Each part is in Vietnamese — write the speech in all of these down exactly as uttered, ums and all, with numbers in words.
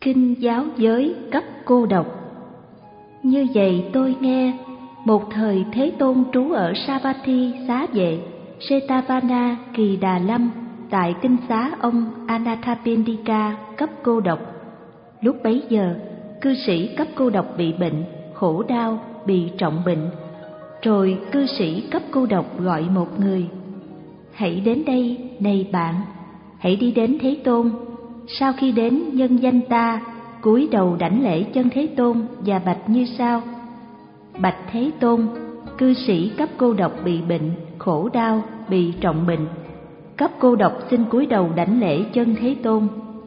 Kinh giáo giới cấp cô độc. Như vậy tôi nghe, một thời Thế Tôn trú ở Savatthi xá vệ Setavana Kỳ Đà Lâm, tại kinh xá ông Anathapindika cấp cô độc. Lúc bấy giờ, cư sĩ cấp cô độc bị bệnh, khổ đau, bị trọng bệnh. Rồi cư sĩ cấp cô độc gọi một người: hãy đến đây, này bạn, hãy đi đến Thế Tôn. Sau khi đến, nhân danh ta cúi đầu đảnh lễ chân Thế Tôn và bạch như sau: bạch Thế Tôn, cư sĩ cấp cô độc bị bệnh, khổ đau, bị trọng bệnh. Cấp cô độc xin cúi đầu đảnh lễ chân Thế Tôn.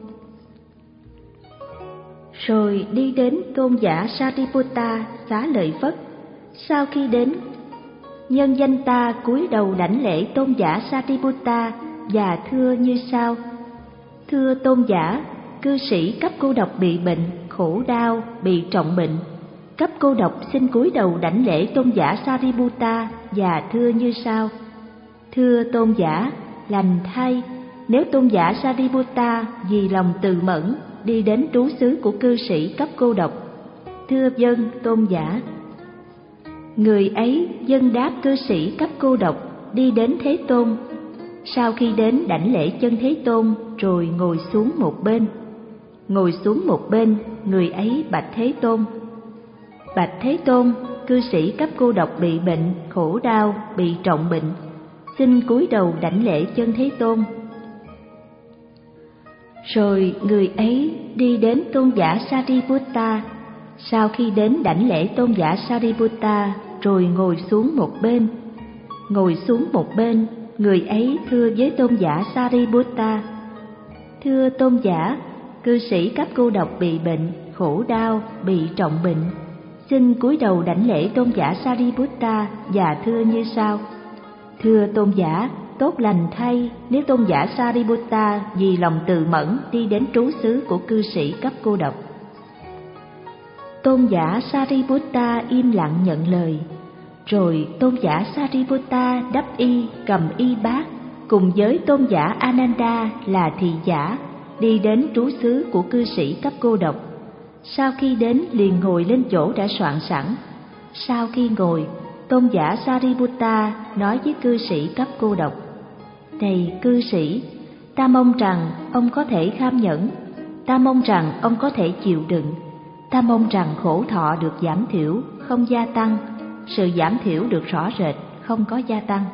Rồi đi đến tôn giả Sariputta xá lợi Phất. Sau khi đến, nhân danh ta cúi đầu đảnh lễ tôn giả Sariputta và thưa như sau: thưa tôn giả, cư sĩ cấp cô độc bị bệnh, khổ đau, bị trọng bệnh. Cấp cô độc xin cúi đầu đảnh lễ tôn giả Sariputta và thưa như sau: thưa tôn giả, lành thay, nếu tôn giả Sariputta vì lòng từ mẫn đi đến trú xứ của cư sĩ cấp cô độc. Thưa vâng, tôn giả. Người ấy dâng đáp cư sĩ cấp cô độc, đi đến Thế Tôn. Sau khi đến đảnh lễ chân Thế Tôn, rồi ngồi xuống một bên. Ngồi xuống một bên, người ấy bạch Thế Tôn: bạch Thế Tôn, cư sĩ cấp cô độc bị bệnh, khổ đau, bị trọng bệnh. Xin cúi đầu đảnh lễ chân Thế Tôn. Rồi người ấy đi đến tôn giả Sariputta. Sau khi đến đảnh lễ tôn giả Sariputta, rồi ngồi xuống một bên. Ngồi xuống một bên, người ấy thưa với tôn giả Sariputta: thưa tôn giả, cư sĩ cấp cô độc bị bệnh, khổ đau, bị trọng bệnh. Xin cúi đầu đảnh lễ tôn giả Sariputta và thưa như sau: thưa tôn giả, tốt lành thay, nếu tôn giả Sariputta vì lòng từ mẫn đi đến trú xứ của cư sĩ cấp cô độc. Tôn giả Sariputta im lặng nhận lời. Rồi tôn giả Sariputta đắp y, cầm y bát, cùng với tôn giả Ananda là thị giả, đi đến trú xứ của cư sĩ cấp cô độc. Sau khi đến liền ngồi lên chỗ đã soạn sẵn. Sau khi ngồi, tôn giả Sariputta nói với cư sĩ cấp cô độc: này cư sĩ, ta mong rằng ông có thể kham nhẫn, ta mong rằng ông có thể chịu đựng, ta mong rằng khổ thọ được giảm thiểu, không gia tăng, sự giảm thiểu được rõ rệt, không có gia tăng.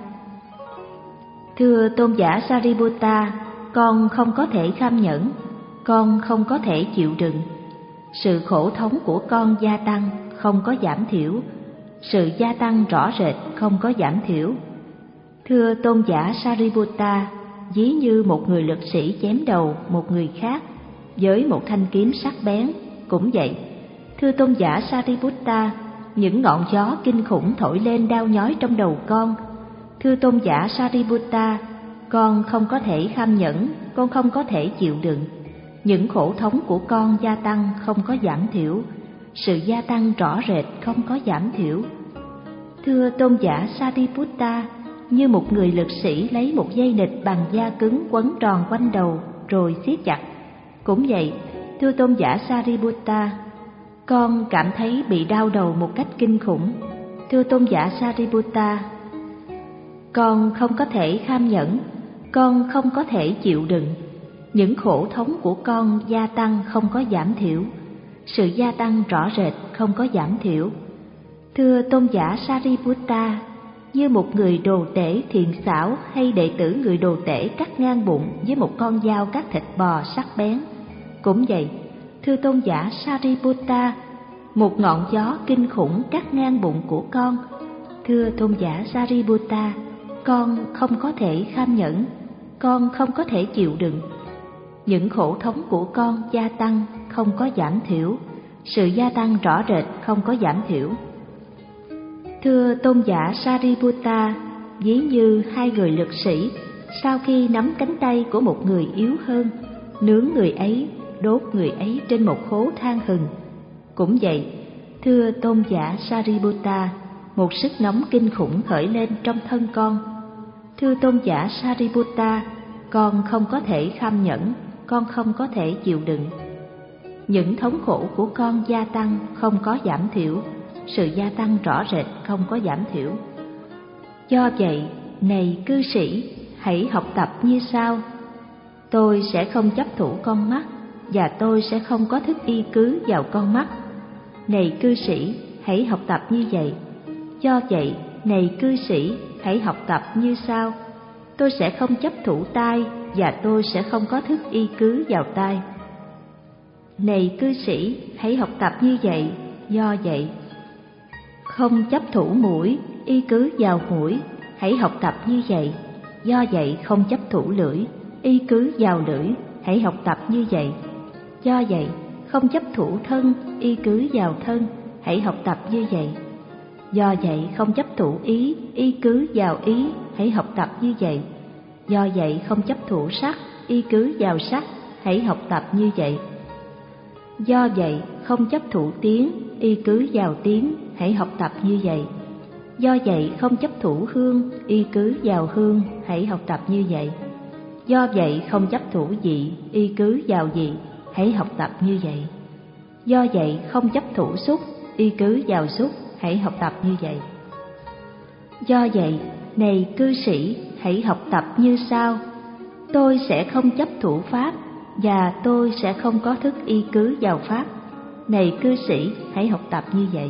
Thưa tôn giả Sariputta, con không có thể kham nhẫn, con không có thể chịu đựng. Sự khổ thống của con gia tăng, không có giảm thiểu, sự gia tăng rõ rệt, không có giảm thiểu. Thưa tôn giả Sariputta, ví như một người lực sĩ chém đầu một người khác với một thanh kiếm sắc bén, cũng vậy. Thưa tôn giả Sariputta, những ngọn gió kinh khủng thổi lên đau nhói trong đầu con. Thưa tôn giả Sariputta, con không có thể kham nhẫn, con không có thể chịu đựng. Những khổ thống của con gia tăng, không có giảm thiểu, sự gia tăng rõ rệt, không có giảm thiểu. Thưa tôn giả Sariputta, như một người lực sĩ lấy một dây nịt bằng da cứng quấn tròn quanh đầu rồi siết chặt, cũng vậy. Thưa tôn giả Sariputta, con cảm thấy bị đau đầu một cách kinh khủng. Thưa tôn giả Sariputta, con không có thể kham nhẫn, con không có thể chịu đựng. Những khổ thống của con gia tăng, không có giảm thiểu, sự gia tăng rõ rệt, không có giảm thiểu. Thưa tôn giả Sariputta, như một người đồ tể thiện xảo hay đệ tử người đồ tể cắt ngang bụng với một con dao cắt thịt bò sắc bén, cũng vậy. Thưa tôn giả Sariputta, một ngọn gió kinh khủng cắt ngang bụng của con. Thưa tôn giả Sariputta, con không có thể kham nhẫn, con không có thể chịu đựng. Những khổ thống của con gia tăng, không có giảm thiểu, sự gia tăng rõ rệt, không có giảm thiểu. Thưa tôn giả Sariputta, ví như hai người lực sĩ sau khi nắm cánh tay của một người yếu hơn, nướng người ấy, đốt người ấy trên một khố than hừng, cũng vậy. Thưa tôn giả Sariputta, một sức nóng kinh khủng khởi lên trong thân con. Thưa tôn giả Sariputta, con không có thể kham nhẫn, con không có thể chịu đựng. những thống khổ của con gia tăng không có giảm thiểu, sự gia tăng rõ rệt không có giảm thiểu. Do vậy, này cư sĩ, hãy học tập như sau. Tôi sẽ không chấp thủ con mắt, và tôi sẽ không có thức y cứ vào con mắt. Này cư sĩ, hãy học tập như vậy. Do vậy, này cư sĩ, hãy học tập như sau. Tôi sẽ không chấp thủ tai, và tôi sẽ không có thức y cứ vào tai. Này cư sĩ, hãy học tập như vậy. Do vậy, không chấp thủ mũi, y cứ vào mũi. Hãy học tập như vậy. Do vậy, không chấp thủ lưỡi, y cứ vào lưỡi. Hãy học tập như vậy. Do vậy, không chấp thủ thân, y cứ vào thân. Hãy học tập như vậy. Do vậy, không chấp thủ ý, y cứ vào ý. Hãy học tập như vậy. Do vậy, không chấp thủ sắc, y cứ vào sắc. Hãy học tập như vậy. Do vậy, không chấp thủ tiếng, y cứ vào tiếng. Hãy học tập như vậy. Do vậy, không chấp thủ hương, y cứ vào hương. Hãy học tập như vậy. Do vậy, không chấp thủ vị, y cứ vào vị. Hãy học tập như vậy. Do vậy, không chấp thủ xúc, y cứ vào xúc. Hãy học tập như vậy. Do vậy, này cư sĩ, hãy học tập như sau. Tôi sẽ không chấp thủ pháp, và tôi sẽ không có thức y cứ vào pháp. Này cư sĩ, hãy học tập như vậy.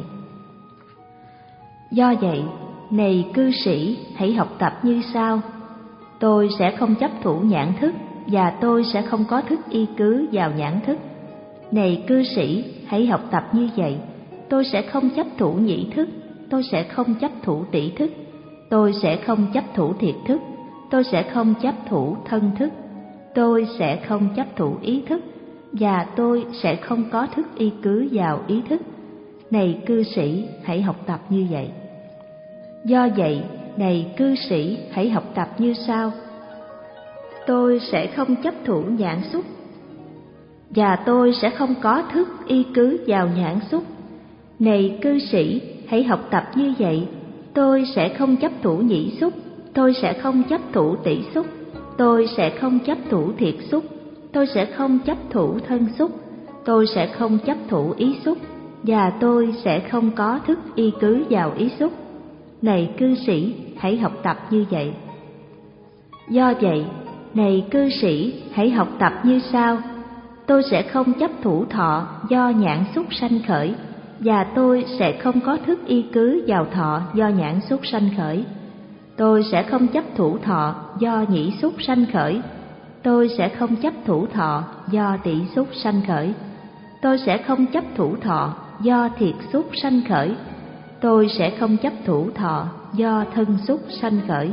Do vậy, này cư sĩ, hãy học tập như sau. Tôi sẽ không chấp thủ nhãn thức, và tôi sẽ không có thức y cứ vào nhãn thức. Này cư sĩ, hãy học tập như vậy. Tôi sẽ không chấp thủ nhĩ thức, tôi sẽ không chấp thủ tỷ thức, tôi sẽ không chấp thủ thiệt thức, tôi sẽ không chấp thủ thân thức, tôi sẽ không chấp thủ ý thức, và tôi sẽ không có thức y cứ vào ý thức. Này cư sĩ, hãy học tập như vậy. Do vậy, này cư sĩ, hãy học tập như sau. Tôi sẽ không chấp thủ nhãn xúc, và tôi sẽ không có thức y cứ vào nhãn xúc. Này cư sĩ, hãy học tập như vậy. Tôi sẽ không chấp thủ nhĩ xúc, tôi sẽ không chấp thủ tỷ xúc, tôi sẽ không chấp thủ thiệt xúc, tôi sẽ không chấp thủ thân xúc, tôi sẽ không chấp thủ ý xúc, và tôi sẽ không có thức y cứ vào ý xúc. Này cư sĩ, hãy học tập như vậy. Do vậy, này cư sĩ, hãy học tập như sau. Tôi sẽ không chấp thủ thọ do nhãn xúc sanh khởi, và tôi sẽ không có thức y cứ vào thọ do nhãn xúc sanh khởi. Tôi sẽ không chấp thủ thọ do nhĩ xúc sanh khởi. Tôi sẽ không chấp thủ thọ do tỷ xúc sanh khởi. Tôi sẽ không chấp thủ thọ do thiệt xúc sanh khởi. Tôi sẽ không chấp thủ thọ do thân xúc sanh khởi.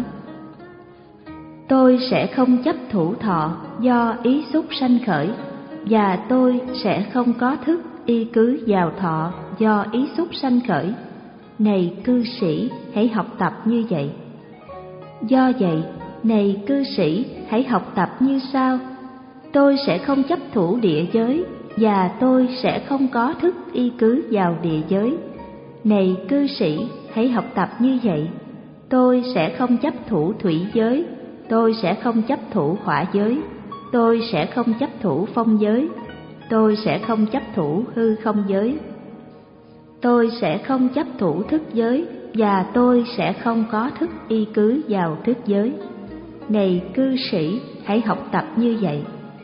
Tôi sẽ không chấp thủ thọ do ý xúc sanh khởi, và tôi sẽ không có thức y cứ vào thọ do ý xúc sanh khởi. Này cư sĩ, hãy học tập như vậy. Do vậy, này cư sĩ, hãy học tập như sau. Tôi sẽ không chấp thủ địa giới, và tôi sẽ không có thức y cứ vào địa giới. Này cư sĩ, hãy học tập như vậy. Tôi sẽ không chấp thủ thủy giới, tôi sẽ không chấp thủ hỏa giới, tôi sẽ không chấp thủ phong giới, tôi sẽ không chấp thủ hư không giới, tôi sẽ không chấp thủ thức giới, và tôi sẽ không có thức y cứ vào thức giới. Này cư sĩ, hãy học tập như vậy.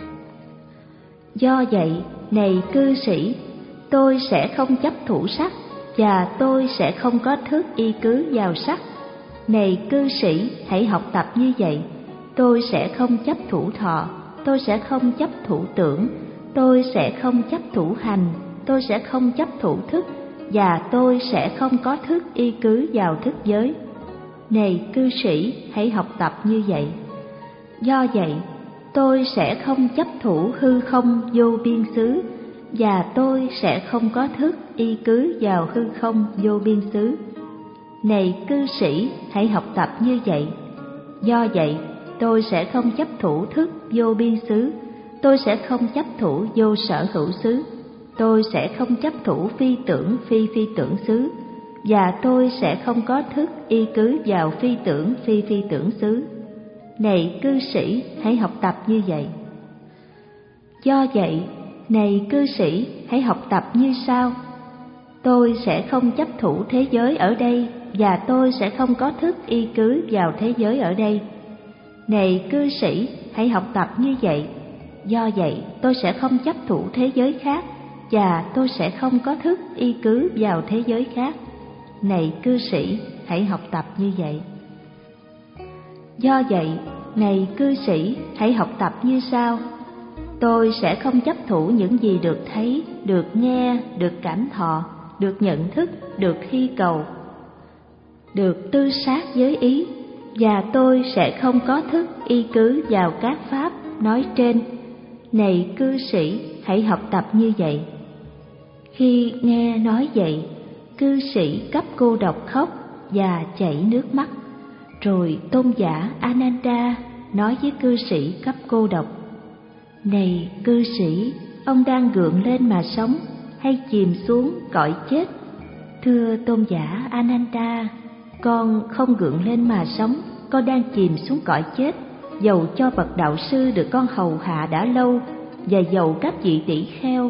Do vậy, này cư sĩ, tôi sẽ không chấp thủ sắc, và tôi sẽ không có thức y cứ vào sắc. Này cư sĩ, hãy học tập như vậy. Tôi sẽ không chấp thủ thọ, tôi sẽ không chấp thủ tưởng, tôi sẽ không chấp thủ hành, tôi sẽ không chấp thủ thức, và tôi sẽ không có thức y cứ vào thức giới. Này cư sĩ, hãy học tập như vậy. Do vậy, tôi sẽ không chấp thủ hư không vô biên xứ, và tôi sẽ không có thức y cứ vào hư không vô biên xứ. Này cư sĩ, hãy học tập như vậy. Do vậy, tôi sẽ không chấp thủ thức vô biên xứ, tôi sẽ không chấp thủ vô sở hữu xứ, tôi sẽ không chấp thủ phi tưởng phi phi tưởng xứ, và tôi sẽ không có thức y cứ vào phi tưởng phi phi tưởng xứ. Này cư sĩ, hãy học tập như vậy. Do vậy, này cư sĩ, hãy học tập như sau. Tôi sẽ không chấp thủ thế giới ở đây, và tôi sẽ không có thức y cứ vào thế giới ở đây. Này cư sĩ, hãy học tập như vậy. Do vậy, tôi sẽ không chấp thủ thế giới khác, và tôi sẽ không có thức y cứ vào thế giới khác. Này cư sĩ, hãy học tập như vậy. Do vậy, này cư sĩ, hãy học tập như sau. Tôi sẽ không chấp thủ những gì được thấy, được nghe, được cảm thọ, được nhận thức, được hy cầu, được tư sát với ý, và tôi sẽ không có thức y cứ vào các pháp nói trên. Này cư sĩ, hãy học tập như vậy. Khi nghe nói vậy, cư sĩ cấp cô độc khóc và chảy nước mắt. Rồi tôn giả Ananda nói với cư sĩ cấp cô độc: Này cư sĩ, ông đang gượng lên mà sống hay chìm xuống cõi chết? Thưa tôn giả Ananda, con không gượng lên mà sống, con đang chìm xuống cõi chết. Dầu cho bậc đạo sư được con hầu hạ đã lâu, và dầu các vị tỷ kheo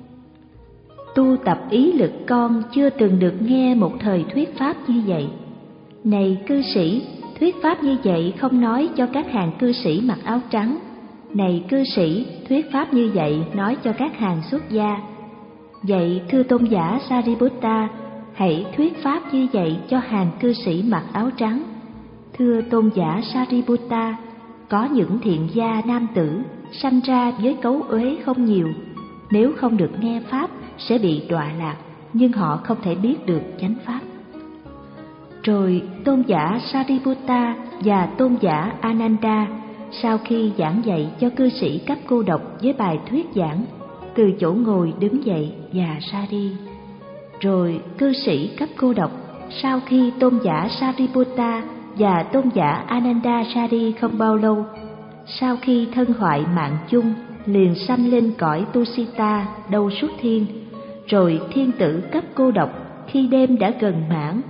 tu tập ý lực, con chưa từng được nghe một thời thuyết pháp như vậy. Này cư sĩ, thuyết pháp như vậy không nói cho các hàng cư sĩ mặc áo trắng. Này cư sĩ, thuyết pháp như vậy nói cho các hàng xuất gia. Vậy thưa tôn giả Sariputta, hãy thuyết pháp như vậy cho hàng cư sĩ mặc áo trắng. Thưa tôn giả Sariputta, có những thiện gia nam tử sanh ra với cấu uế không nhiều, nếu không được nghe pháp sẽ bị đọa lạc, nhưng họ không thể biết được chánh pháp. Rồi tôn giả Sariputta và tôn giả Ananda sau khi giảng dạy cho cư sĩ cấp cô độc với bài thuyết giảng, từ chỗ ngồi đứng dậy và ra đi. Rồi cư sĩ cấp cô độc sau khi tôn giả Sariputta và tôn giả Ananda ra đi không bao lâu, sau khi thân hoại mạng chung, liền sanh lên cõi Tusita đâu xuất thiên. Rồi thiên tử cấp cô độc khi đêm đã gần mãn,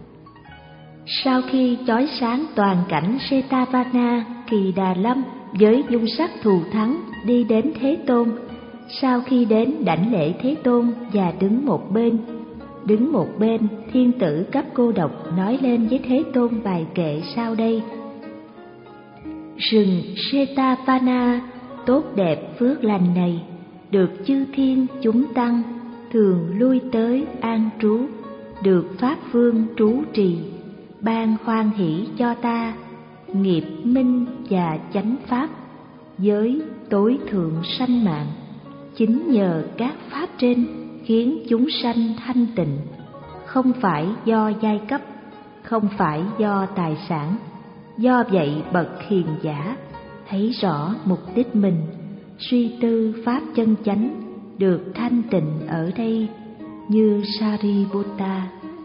sau khi chói sáng toàn cảnh Setavana Kỳ Đà Lâm với dung sắc thù thắng, đi đến Thế Tôn. Sau khi đến đảnh lễ Thế Tôn và đứng một bên, đứng một bên thiên tử cấp cô độc nói lên với Thế Tôn bài kệ sau đây: Rừng Setavana tốt đẹp phước lành này, được chư thiên chúng tăng thường lui tới an trú, được pháp vương trú trì, ban hoan hỷ cho ta, nghiệp minh và chánh pháp, giới tối thượng sanh mạng. Chính nhờ các pháp trên khiến chúng sanh thanh tịnh, không phải do giai cấp, không phải do tài sản. Do vậy bậc hiền giả thấy rõ mục đích mình, suy tư pháp chân chánh, được thanh tịnh ở đây như Sariputta.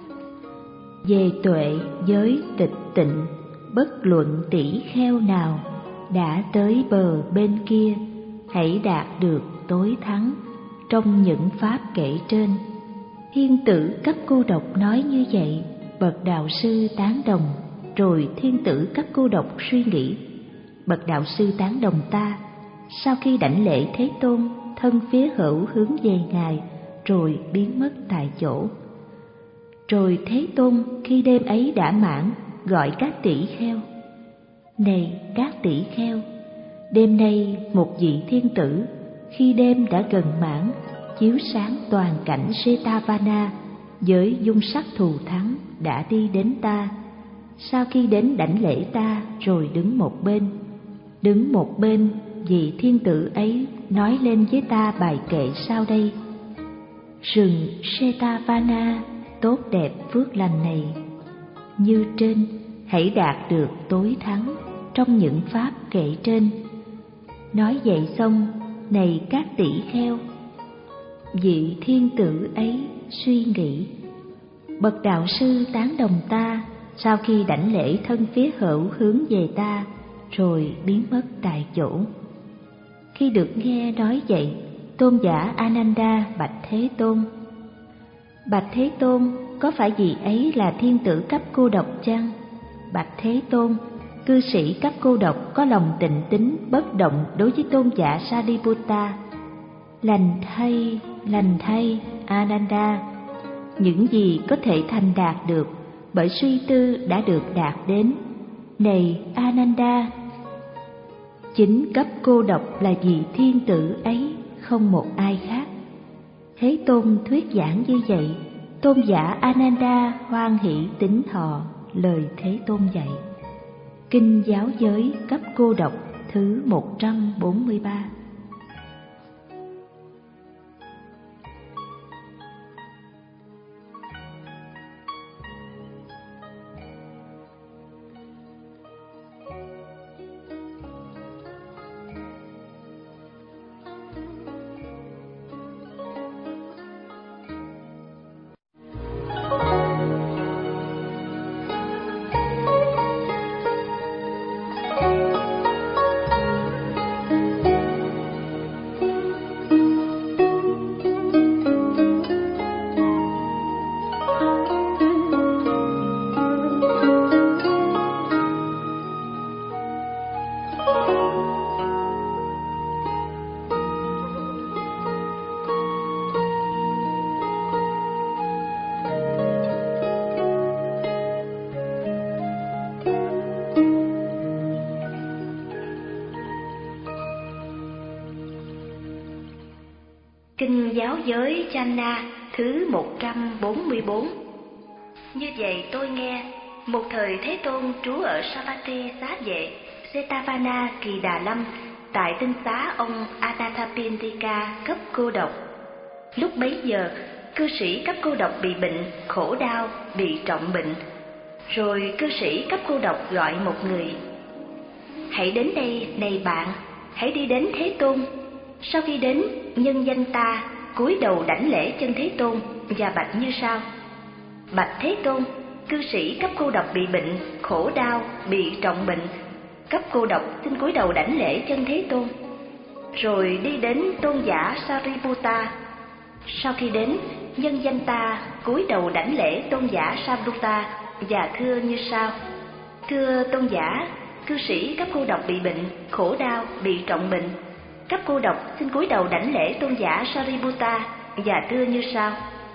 Về tuệ giới tịch tịnh, bất luận tỷ kheo nào đã tới bờ bên kia, hãy đạt được tối thắng trong những pháp kể trên. Thiên tử cấp cô độc nói như vậy, bậc đạo sư tán đồng. Rồi thiên tử cấp cô độc suy nghĩ: bậc đạo sư tán đồng ta. Sau khi đảnh lễ Thế Tôn, thân phía hữu hướng về ngài, rồi biến mất tại chỗ. Rồi Thế Tôn khi đêm ấy đã mãn, gọi các tỷ kheo: Này các tỷ kheo, đêm nay một vị thiên tử khi đêm đã gần mãn, chiếu sáng toàn cảnh Setavana với dung sắc thù thắng đã đi đến ta. Sau khi đến đảnh lễ ta, rồi đứng một bên, đứng một bên vị thiên tử ấy nói lên với ta bài kệ sau đây: Rừng Setavana tốt đẹp phước lành này, như trên hãy đạt được tối thắng trong những pháp kệ trên. Nói vậy xong, này các tỷ kheo, vị thiên tử ấy suy nghĩ: bậc đạo sư tán đồng ta. Sau khi đảnh lễ, thân phía hữu hướng về ta, rồi biến mất tại chỗ. Khi được nghe nói vậy, tôn giả Ananda bạch Thế Tôn: Bạch Thế Tôn, có phải vị ấy là thiên tử cấp cô độc chăng? Bạch Thế Tôn, cư sĩ cấp cô độc có lòng tịnh tín bất động đối với tôn giả Sariputta. Lành thay, lành thay, Ananda. Những gì có thể thành đạt được bởi suy tư đã được đạt đến. Này Ananda, chính cấp cô độc là vị thiên tử ấy, không một ai khác. Thế Tôn thuyết giảng như vậy, tôn giả Ananda hoan hỷ tín thọ lời Thế Tôn dạy. Kinh Giáo Giới cấp cô độc thứ một trăm bốn mươi ba. Kinh Giáo Giới Channa thứ một trăm bốn mươi bốn. Như vậy tôi nghe, một thời Thế Tôn trú ở Savatthi Xá Vệ, Jetavana Kỳ Đà Lâm, tại tinh xá ông Anathapindika cấp cô độc. Lúc bấy giờ, cư sĩ cấp cô độc bị bệnh, khổ đau, bị trọng bệnh. Rồi cư sĩ cấp cô độc gọi một người: hãy đến đây, này bạn, hãy đi đến Thế Tôn. Sau khi đến, nhân danh ta cúi đầu đảnh lễ chân Thế Tôn và bạch như sau: bạch Thế Tôn, cư sĩ cấp cô độc bị bệnh, khổ đau, bị trọng bệnh. Cấp cô độc xin cúi đầu đảnh lễ chân Thế Tôn. Rồi đi đến tôn giả Sariputta. Sau khi đến, nhân danh ta cúi đầu đảnh lễ tôn giả Sariputta và thưa như sau: thưa tôn giả, cư sĩ cấp cô độc bị bệnh, khổ đau, bị trọng bệnh. Cấp cô độc xin cúi đầu đảnh lễ tôn giả Sariputta và thưa như sau: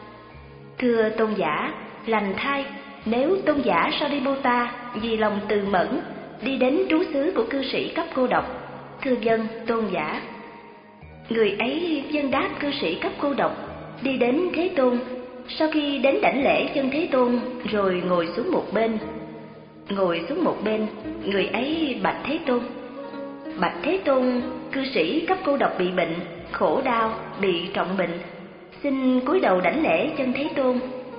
thưa tôn giả, lành thay, nếu tôn giả Sariputta vì lòng từ mẫn đi đến trú xứ của cư sĩ cấp cô độc, thưa vâng tôn giả. Người ấy vâng đáp cư sĩ cấp cô độc, đi đến Thế Tôn. Sau khi đến đảnh lễ chân Thế Tôn rồi ngồi xuống một bên. Ngồi xuống một bên, người ấy bạch Thế Tôn: bạch Thế Tôn, cư sĩ cấp cô độc bị bệnh, khổ đau, bị trọng bệnh, xin cúi đầu đảnh lễ chân Thế Tôn.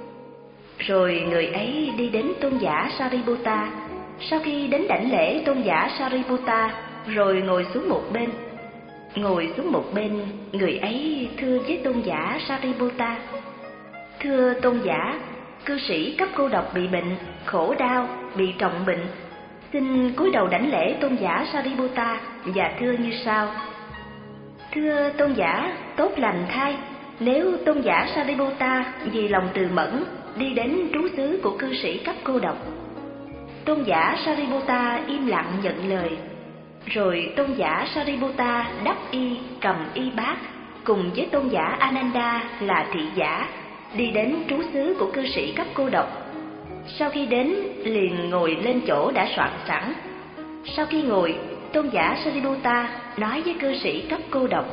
Rồi người ấy đi đến tôn giả Sariputta. Sau khi đến đảnh lễ tôn giả Sariputta rồi ngồi xuống một bên. Ngồi xuống một bên, người ấy thưa với tôn giả Sariputta: thưa tôn giả, cư sĩ cấp cô độc bị bệnh, khổ đau, bị trọng bệnh, xin cúi đầu đảnh lễ tôn giả Sariputta và thưa như sau: thưa tôn giả, tốt lành thay, nếu tôn giả Sariputta vì lòng từ mẫn đi đến trú xứ của cư sĩ cấp cô độc. Tôn giả Sariputta im lặng nhận lời. Rồi tôn giả Sariputta đắp y, cầm y bát cùng với tôn giả Ananda là thị giả đi đến trú xứ của cư sĩ cấp cô độc. Sau khi đến, liền ngồi lên chỗ đã soạn sẵn. Sau khi ngồi, tôn giả Sariputta nói với cư sĩ cấp cô độc: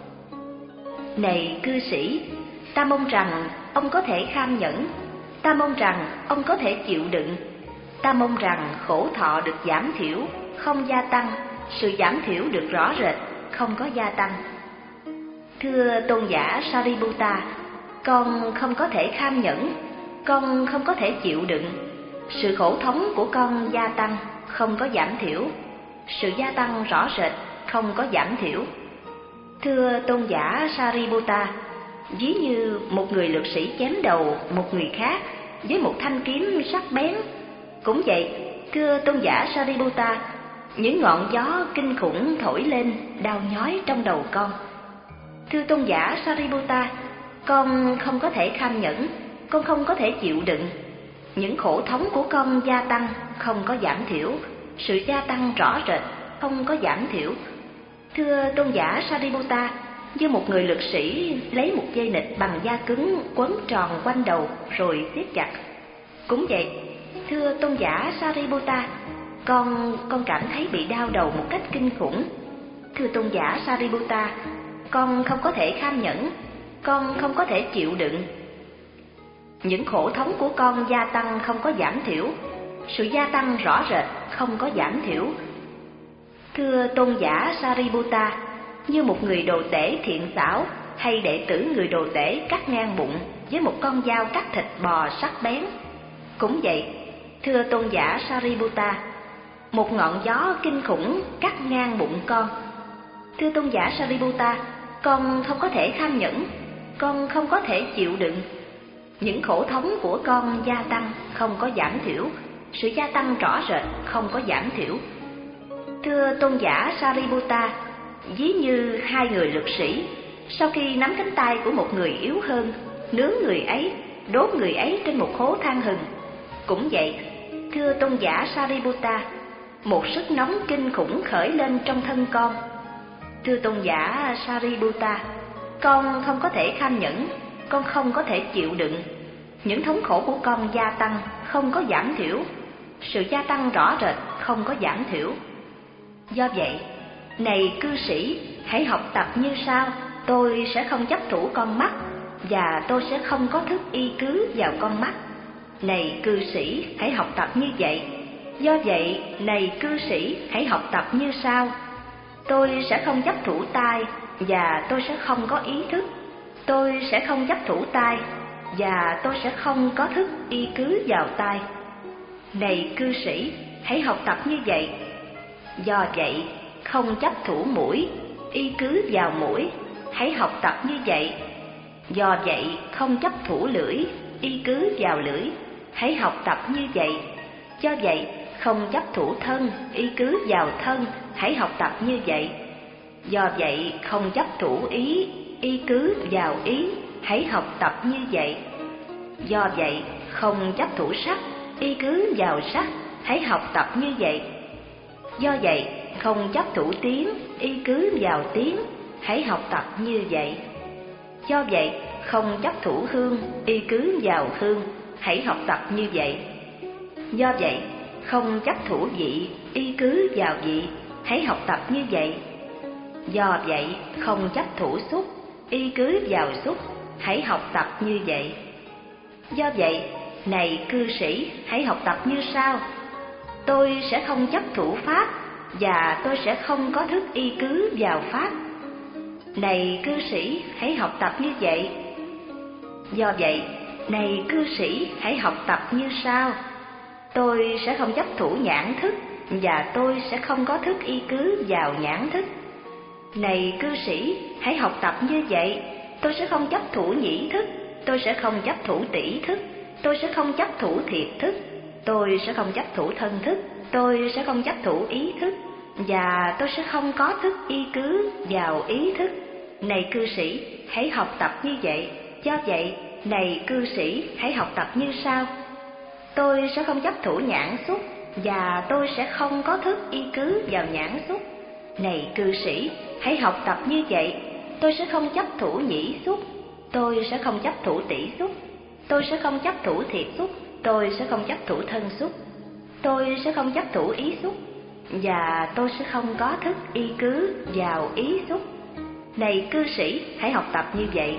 này cư sĩ, ta mong rằng ông có thể kham nhẫn, ta mong rằng ông có thể chịu đựng, ta mong rằng khổ thọ được giảm thiểu, không gia tăng, sự giảm thiểu được rõ rệt, không có gia tăng. Thưa tôn giả Sariputta, con không có thể kham nhẫn, con không có thể chịu đựng, sự khổ thống của con gia tăng, không có giảm thiểu, sự gia tăng rõ rệt, không có giảm thiểu. Thưa tôn giả Sariputta, ví như một người lực sĩ chém đầu một người khác với một thanh kiếm sắc bén. Cũng vậy, thưa tôn giả Sariputta, những ngọn gió kinh khủng thổi lên đau nhói trong đầu con. Thưa tôn giả Sariputta, con không có thể kham nhẫn, con không có thể chịu đựng, những khổ thống của con gia tăng, không có giảm thiểu, sự gia tăng rõ rệt, không có giảm thiểu. Thưa tôn giả Sariputta, như một người lực sĩ lấy một dây nịt bằng da cứng quấn tròn quanh đầu rồi siết chặt. Cũng vậy, thưa tôn giả Sariputta, con con cảm thấy bị đau đầu một cách kinh khủng. Thưa tôn giả Sariputta, con không có thể kham nhẫn, con không có thể chịu đựng. Những khổ thống của con gia tăng không có giảm thiểu, sự gia tăng rõ rệt không có giảm thiểu. Thưa tôn giả Sariputta, như một người đồ tể thiện xảo hay đệ tử người đồ tể cắt ngang bụng với một con dao cắt thịt bò sắc bén. Cũng vậy, thưa tôn giả Sariputta, một ngọn gió kinh khủng cắt ngang bụng con. Thưa tôn giả Sariputta, con không có thể kham nhẫn, con không có thể chịu đựng. Những khổ thống của con gia tăng không có giảm thiểu, sự gia tăng rõ rệt không có giảm thiểu. Thưa tôn giả Sariputta, ví như hai người lực sĩ, sau khi nắm cánh tay của một người yếu hơn, nướng người ấy, đốt người ấy trên một hố than hừng. Cũng vậy, thưa tôn giả Sariputta, một sức nóng kinh khủng khởi lên trong thân con. Thưa tôn giả Sariputta, con không có thể kham nhẫn, con không có thể chịu đựng. Những thống khổ của con gia tăng không có giảm thiểu, sự gia tăng rõ rệt không có giảm thiểu. Do vậy, này cư sĩ, hãy học tập như sau. Tôi sẽ không chấp thủ con mắt, và tôi sẽ không có thức y cứ vào con mắt. Này cư sĩ, hãy học tập như vậy. Do vậy, này cư sĩ, hãy học tập như sau. Tôi sẽ không chấp thủ tai, và tôi sẽ không có ý thức. Tôi sẽ không chấp thủ tai, và tôi sẽ không có thức y cứ vào tai. Này cư sĩ, hãy học tập như vậy. Do vậy, không chấp thủ mũi, y cứ vào mũi, hãy học tập như vậy. Do vậy, không chấp thủ lưỡi, y cứ vào lưỡi, hãy học tập như vậy. Do vậy, không chấp thủ thân, y cứ vào thân, hãy học tập như vậy. Do vậy, không chấp thủ ý, y cứ vào ý, hãy học tập như vậy. Do vậy, không chấp thủ sắc, y cứ vào sắc, hãy học tập như vậy. Do vậy, không chấp thủ tiếng, y cứ vào tiếng, hãy học tập như vậy. Do vậy, không chấp thủ hương, y cứ vào hương, hãy học tập như vậy. Do vậy, không chấp thủ vị, y cứ vào vị, hãy học tập như vậy. Do vậy, không chấp thủ xúc, y cứ vào xúc, hãy học tập như vậy. Do vậy, này cư sĩ, hãy học tập như sau. Tôi sẽ không chấp thủ pháp, và tôi sẽ không có thức y cứ vào pháp. Này cư sĩ, hãy học tập như vậy. Do vậy, này cư sĩ, hãy học tập như sau. Tôi sẽ không chấp thủ nhãn thức, và tôi sẽ không có thức y cứ vào nhãn thức. Này cư sĩ, hãy học tập như vậy. Tôi sẽ không chấp thủ nhĩ thức, tôi sẽ không chấp thủ tỷ thức, tôi sẽ không chấp thủ thiệt thức, tôi sẽ không chấp thủ thân thức, tôi sẽ không chấp thủ ý thức, và tôi sẽ không có thức y cứ vào ý thức. Này cư sĩ, hãy học tập như vậy. Do vậy, này cư sĩ, hãy học tập như sau. Tôi sẽ không chấp thủ nhãn xúc, và tôi sẽ không có thức y cứ vào nhãn xúc. Này cư sĩ, hãy học tập như vậy. Tôi sẽ không chấp thủ nhĩ xúc, tôi sẽ không chấp thủ tỷ xúc, tôi sẽ không chấp thủ thiệt xúc, tôi sẽ không chấp thủ thân xúc, tôi sẽ không chấp thủ ý xúc, và tôi sẽ không có thức y cứ vào ý xúc. Này cư sĩ, hãy học tập như vậy.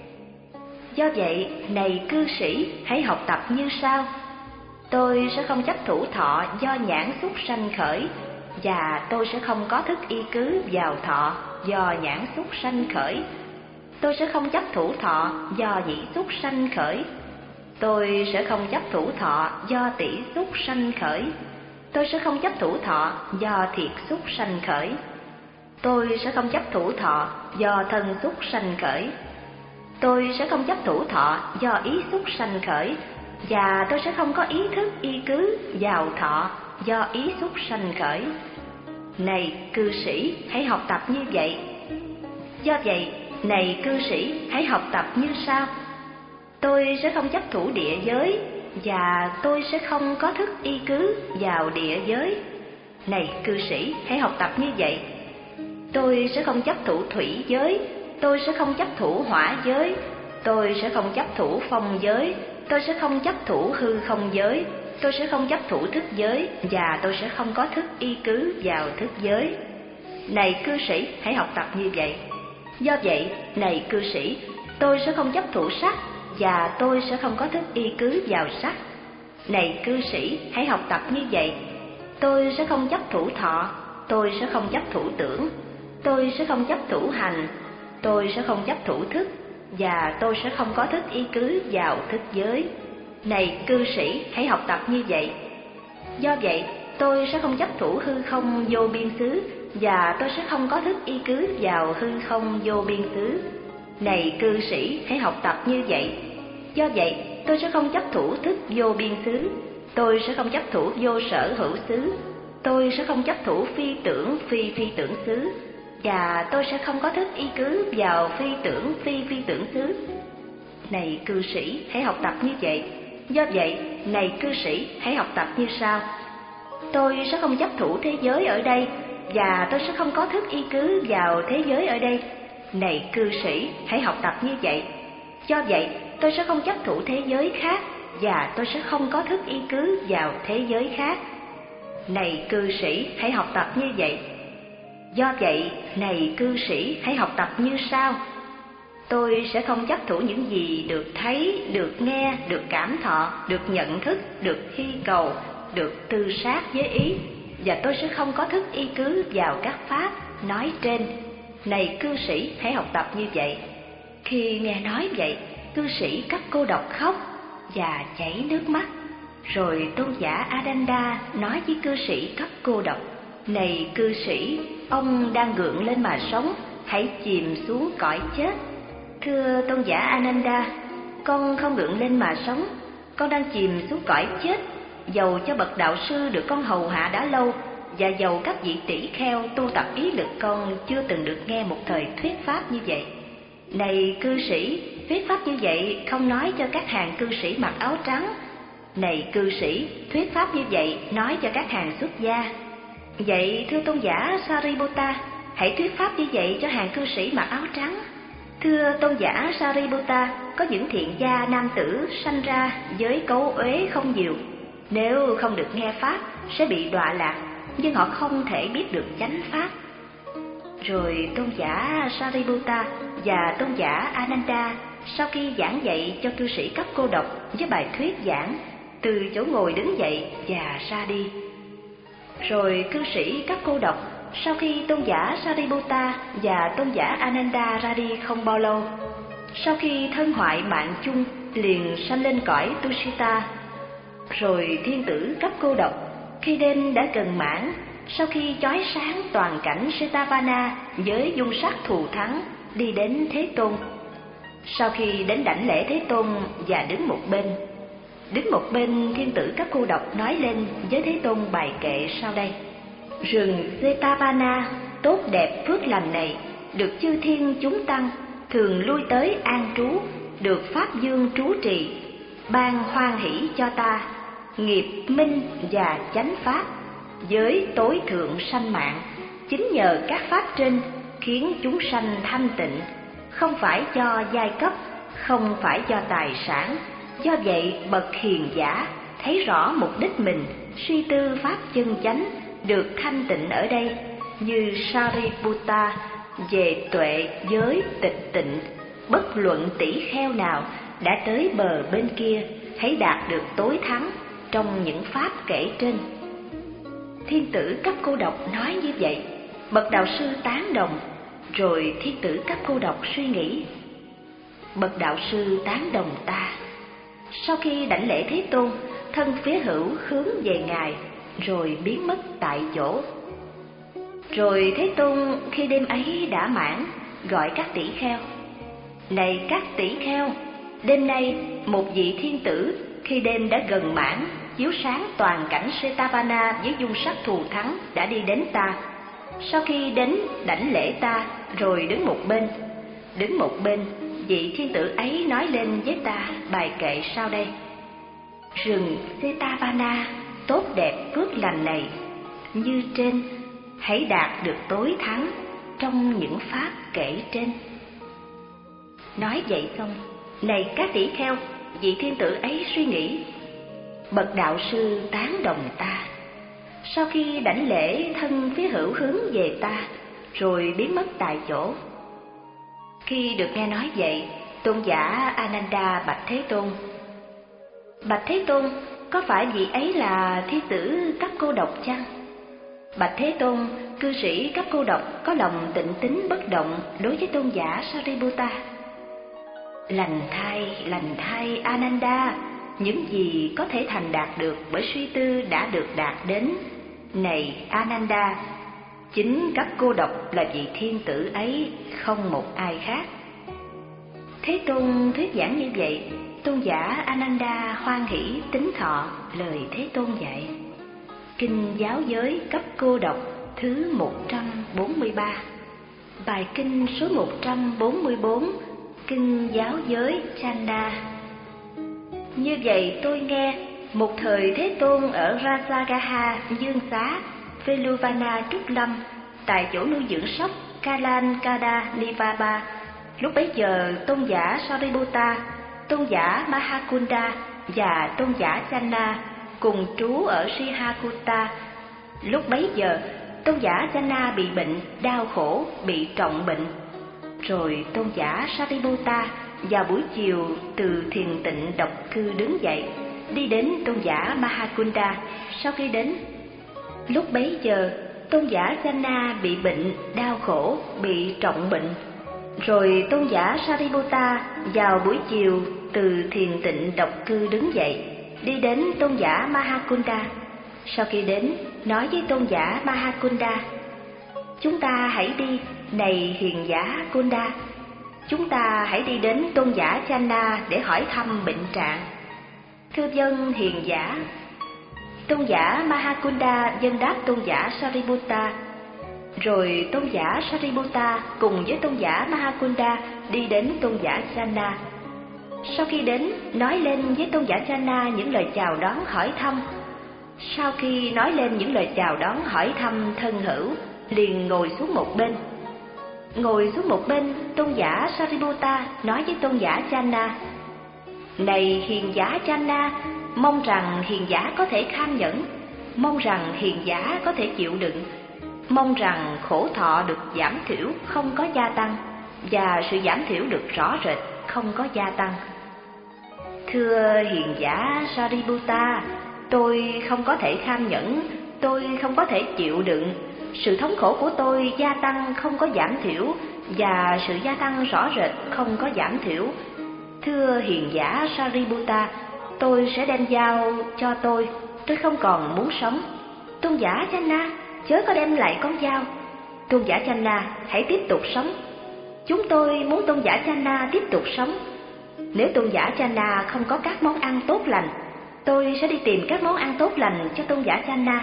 Do vậy, này cư sĩ, hãy học tập như sau. Tôi sẽ không chấp thủ thọ do nhãn xúc sanh khởi, và tôi sẽ không có thức y cứ vào thọ do nhãn xúc sanh khởi. Tôi sẽ không chấp thủ thọ do nhĩ xúc sanh khởi. Tôi sẽ không chấp thủ thọ do tỷ xúc sanh khởi. Tôi sẽ không chấp thủ thọ do thiệt xúc sanh khởi. Tôi sẽ không chấp thủ thọ do thân xúc sanh khởi. Tôi sẽ không chấp thủ thọ do ý xúc sanh khởi, và tôi sẽ không có ý thức y cứ vào thọ do ý xúc sanh khởi. Này cư sĩ, hãy học tập như vậy. Do vậy, này cư sĩ, hãy học tập như sau. Tôi sẽ không chấp thủ địa giới, và tôi sẽ không có thức y cứ vào địa giới. Này cư sĩ, hãy học tập như vậy. Tôi sẽ không chấp thủ thủy giới, tôi sẽ không chấp thủ hỏa giới, tôi sẽ không chấp thủ phong giới, tôi sẽ không chấp thủ hư không giới, tôi sẽ không chấp thủ thức giới, và tôi sẽ không có thức y cứ vào thức giới. Này cư sĩ, hãy học tập như vậy. Do vậy, này cư sĩ, tôi sẽ không chấp thủ sắc, và tôi sẽ không có thức y cứ vào sắc. Này cư sĩ, hãy học tập như vậy. Tôi sẽ không chấp thủ thọ, tôi sẽ không chấp thủ tưởng, tôi sẽ không chấp thủ hành, tôi sẽ không chấp thủ thức, và tôi sẽ không có thức y cứ vào thức giới. Này cư sĩ, hãy học tập như vậy. Do vậy, tôi sẽ không chấp thủ hư không vô biên xứ, và tôi sẽ không có thức y cứ vào hư không vô biên xứ. Này cư sĩ, hãy học tập như vậy. Do vậy, tôi sẽ không chấp thủ thức vô biên xứ, tôi sẽ không chấp thủ vô sở hữu xứ, tôi sẽ không chấp thủ phi tưởng phi phi tưởng xứ, và tôi sẽ không có thức y cứ vào phi tưởng phi phi tưởng xứ. Này cư sĩ, hãy học tập như vậy. Do vậy, này cư sĩ, hãy học tập như sau. Tôi sẽ không chấp thủ thế giới ở đây, và tôi sẽ không có thức y cứ vào thế giới ở đây. Này cư sĩ, hãy học tập như vậy. Do vậy, tôi sẽ không chấp thủ thế giới khác, và tôi sẽ không có thức y cứ vào thế giới khác. Này cư sĩ, hãy học tập như vậy. Do vậy, này cư sĩ, hãy học tập như sau. Tôi sẽ không chấp thủ những gì được thấy, được nghe, được cảm thọ, được nhận thức, được hy cầu, được tư sát với ý, và tôi sẽ không có thức y cứ vào các pháp nói trên. Này cư sĩ, hãy học tập như vậy. Khi nghe nói vậy, cư sĩ Cấp Cô Độc khóc và chảy nước mắt. Rồi tôn giả Ananda nói với cư sĩ Cấp Cô Độc: Này cư sĩ, ông đang gượng lên mà sống, hãy chìm xuống cõi chết. Thưa tôn giả Ananda, con không gượng lên mà sống, con đang chìm xuống cõi chết. Dầu cho bậc đạo sư được con hầu hạ đã lâu, và dầu các vị tỷ kheo tu tập ý lực, con chưa từng được nghe một thời thuyết pháp như vậy. Này cư sĩ, thuyết pháp như vậy không nói cho các hàng cư sĩ mặc áo trắng. Này cư sĩ, thuyết pháp như vậy nói cho các hàng xuất gia. Vậy thưa tôn giả Sariputta, hãy thuyết pháp như vậy cho hàng cư sĩ mặc áo trắng. Thưa tôn giả Sariputta, có những thiện gia nam tử sanh ra với cấu uế không nhiều, nếu không được nghe pháp sẽ bị đọa lạc, nhưng họ không thể biết được chánh pháp. Rồi tôn giả Sariputta và tôn giả Ananda sau khi giảng dạy cho cư sĩ Cấp Cô Độc với bài thuyết giảng, từ chỗ ngồi đứng dậy và ra đi. Rồi cư sĩ Cấp Cô Độc sau khi tôn giả Sariputta và tôn giả Ananda ra đi không bao lâu, sau khi thân hoại mạng chung, liền sanh lên cõi Tushita. Rồi thiên tử Cấp Cô Độc khi đêm đã gần mãn, sau khi chói sáng toàn cảnh Setavana với dung sắc thù thắng, đi đến Thế Tôn. Sau khi đến đảnh lễ Thế Tôn và đứng một bên, đứng một bên thiên tử Cấp Cô Độc nói lên với Thế Tôn bài kệ sau đây: Rừng Setavana tốt đẹp phước lành này, được chư thiên chúng tăng thường lui tới an trú, được pháp dương trú trì, ban hoan hỷ cho ta, nghiệp minh và chánh pháp, giới tối thượng sanh mạng. Chính nhờ các pháp trên khiến chúng sanh thanh tịnh, không phải do giai cấp, không phải do tài sản. Do vậy bậc hiền giả thấy rõ mục đích mình, suy tư pháp chân chánh, được thanh tịnh ở đây, như Sariputta về tuệ giới tịch tịnh. Bất luận tỷ kheo nào đã tới bờ bên kia, hãy đạt được tối thắng trong những pháp kể trên. Thiên tử Cấp Cô Độc nói như vậy, bậc đạo sư tán đồng. Rồi thiên tử Cấp Cô Độc suy nghĩ: bậc đạo sư tán đồng ta. Sau khi đảnh lễ Thế Tôn, thân phía hữu hướng về ngài, rồi biến mất tại chỗ. Rồi Thế Tôn khi đêm ấy đã mãn, gọi các tỷ kheo: Này các tỷ kheo, đêm nay một vị thiên tử khi đêm đã gần mãn, chiếu sáng toàn cảnh Setavana với dung sắc thù thắng, đã đi đến ta. Sau khi đến đảnh lễ ta, rồi đứng một bên. Đứng một bên, vị thiên tử ấy nói lên với ta bài kệ sau đây: Rừng Setavana tốt đẹp phước lành này, như trên, hãy đạt được tối thắng trong những pháp kể trên. Nói vậy xong, này các tỷ kheo, vị thiên tử ấy suy nghĩ: bậc đạo sư tán đồng ta. Sau khi đảnh lễ, thân phía hữu hướng về ta, rồi biến mất tại chỗ. Khi được nghe nói vậy, tôn giả Ananda bạch Thế Tôn: bạch Thế Tôn, có phải vị ấy là thiên tử Cấp Cô Độc chăng? Bạch Thế Tôn, cư sĩ Cấp Cô Độc có lòng tịnh tín bất động đối với tôn giả Sariputta. Lành thay, lành thay Ananda, những gì có thể thành đạt được bởi suy tư đã được đạt đến. Này Ananda, chính Cấp Cô Độc là vị thiên tử ấy, không một ai khác. Thế Tôn thuyết giảng như vậy, tôn giả Ananda hoan hỷ tín thọ lời Thế Tôn dạy. Kinh Giáo Giới Cấp Cô Độc thứ một trăm bốn mươi ba. Bài kinh số một trăm bốn mươi bốn, Kinh Giáo Giới Chanda. Như vậy tôi nghe, một thời Thế Tôn ở Rajagaha, Dương Xá, Veluvana Trúc Lâm, tại chỗ nuôi dưỡng sóc Kalankada Nivaba. Lúc bấy giờ tôn giả Sariputta, tôn giả Mahakunda và tôn giả Channa cùng trú ở Srihakuta. Lúc bấy giờ tôn giả Channa bị bệnh, đau khổ, bị trọng bệnh. Rồi tôn giả Sariputta vào buổi chiều từ thiền tịnh độc cư đứng dậy, đi đến tôn giả Mahakunda. Sau khi đến, lúc bấy giờ tôn giả Channa bị bệnh, đau khổ, bị trọng bệnh. Rồi tôn giả Sariputta vào buổi chiều từ thiền tịnh độc cư đứng dậy, đi đến tôn giả Mahakunda. Sau khi đến, nói với tôn giả Mahakunda: chúng ta hãy đi, này hiền giả Kunda, chúng ta hãy đi đến tôn giả Channa để hỏi thăm bệnh trạng. Thưa vâng hiền giả. Tôn giả Mahakunda vâng đáp tôn giả Sariputta. Rồi tôn giả Sariputta cùng với tôn giả Mahakunda đi đến tôn giả Channa. Sau khi đến, nói lên với tôn giả Channa những lời chào đón hỏi thăm. Sau khi nói lên những lời chào đón hỏi thăm thân hữu, liền ngồi xuống một bên. Ngồi xuống một bên, tôn giả Sariputta nói với tôn giả Channa: này hiền giả Channa, mong rằng hiền giả có thể kham nhẫn, mong rằng hiền giả có thể chịu đựng, mong rằng khổ thọ được giảm thiểu không có gia tăng, và sự giảm thiểu được rõ rệt không có gia tăng. Thưa hiền giả Sariputta, tôi không có thể kham nhẫn, tôi không có thể chịu đựng, sự thống khổ của tôi gia tăng không có giảm thiểu, và sự gia tăng rõ rệt không có giảm thiểu. Thưa hiền giả Sariputta, tôi sẽ đem dao cho tôi, tôi không còn muốn sống. Tôn giả Channa, chớ có đem lại con dao. Tôn giả Channa, hãy tiếp tục sống. Chúng tôi muốn tôn giả Channa tiếp tục sống. Nếu tôn giả Channa không có các món ăn tốt lành, tôi sẽ đi tìm các món ăn tốt lành cho tôn giả Channa.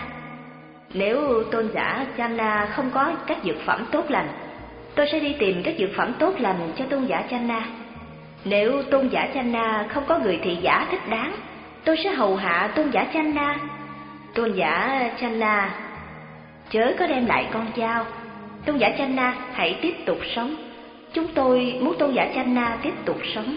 Nếu tôn giả Channa không có các dược phẩm tốt lành, tôi sẽ đi tìm các dược phẩm tốt lành cho tôn giả Channa. Nếu tôn giả Channa không có người thị giả thích đáng, tôi sẽ hầu hạ tôn giả Channa. Tôn giả Channa, chớ có đem lại con dao. Tôn giả Channa, hãy tiếp tục sống. Chúng tôi muốn tôn giả Channa tiếp tục sống.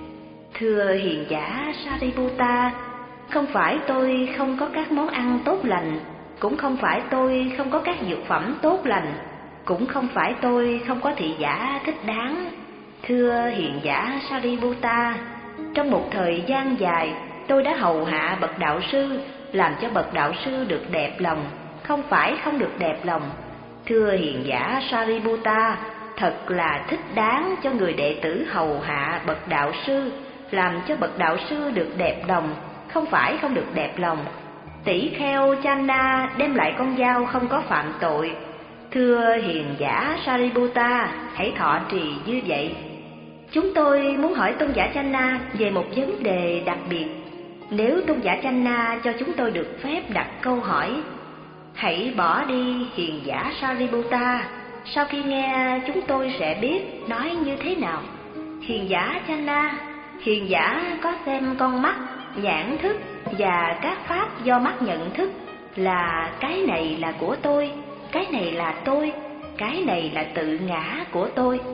Thưa hiền giả Sariputta, không phải tôi không có các món ăn tốt lành, cũng không phải tôi không có các dược phẩm tốt lành, cũng không phải tôi không có thị giả thích đáng. Thưa hiền giả Sariputta, trong một thời gian dài, tôi đã hầu hạ bậc đạo sư, làm cho bậc đạo sư được đẹp lòng, không phải không được đẹp lòng. Thưa hiền giả Sariputta, thật là thích đáng cho người đệ tử hầu hạ bậc đạo sư, làm cho bậc đạo sư được đẹp lòng, không phải không được đẹp lòng. Tỷ kheo Channa đem lại con dao không có phạm tội. Thưa hiền giả Sariputta, hãy thọ trì như vậy. Chúng tôi muốn hỏi tôn giả Channa về một vấn đề đặc biệt. Nếu tôn giả Channa cho chúng tôi được phép đặt câu hỏi. Hãy bỏ đi hiền giả Sariputta, sau khi nghe chúng tôi sẽ biết nói như thế nào. Hiền giả Channa, hiền giả có xem con mắt, nhãn thức và các pháp do mắt nhận thức là cái này là của tôi, cái này là tôi, cái này là tự ngã của tôi.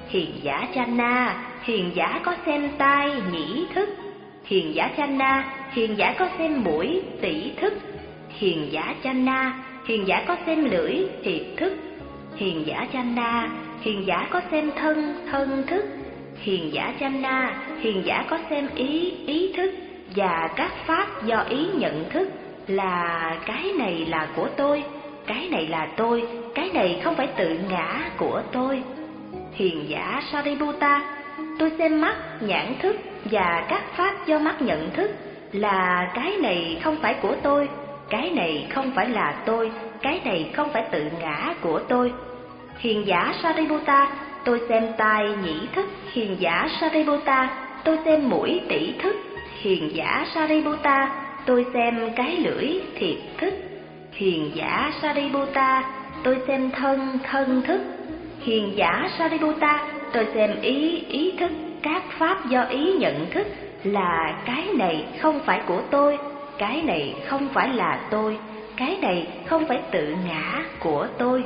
Hiền giả Channa, hiền giả có xem tai, nhĩ thức. Hiền giả Channa, hiền giả có xem mũi, tỷ thức. Hiền giả Channa, hiền giả có xem lưỡi, thiệt thức. Hiền giả Channa, hiền giả có xem thân, thân thức. Hiền giả Channa, hiền giả có xem ý, ý thức. Và các pháp do ý nhận thức là cái này là của tôi, cái này là tôi, cái này không phải tự ngã của tôi. Hiền giả Sariputta, tôi xem mắt, nhãn thức và các pháp do mắt nhận thức là cái này không phải của tôi, cái này không phải là tôi, cái này không phải tự ngã của tôi. Hiền giả Sariputta, tôi xem tai, nhĩ thức. Hiền giả Sariputta, tôi xem mũi, tỷ thức. Hiền giả Sariputta, tôi xem cái lưỡi, thiệt thức. Hiền giả Sariputta, tôi xem thân, thân thức. Hiền giả Sariputta, tôi xem ý, ý thức. Các pháp do ý nhận thức là cái này không phải của tôi, cái này không phải là tôi, cái này không phải tự ngã của tôi.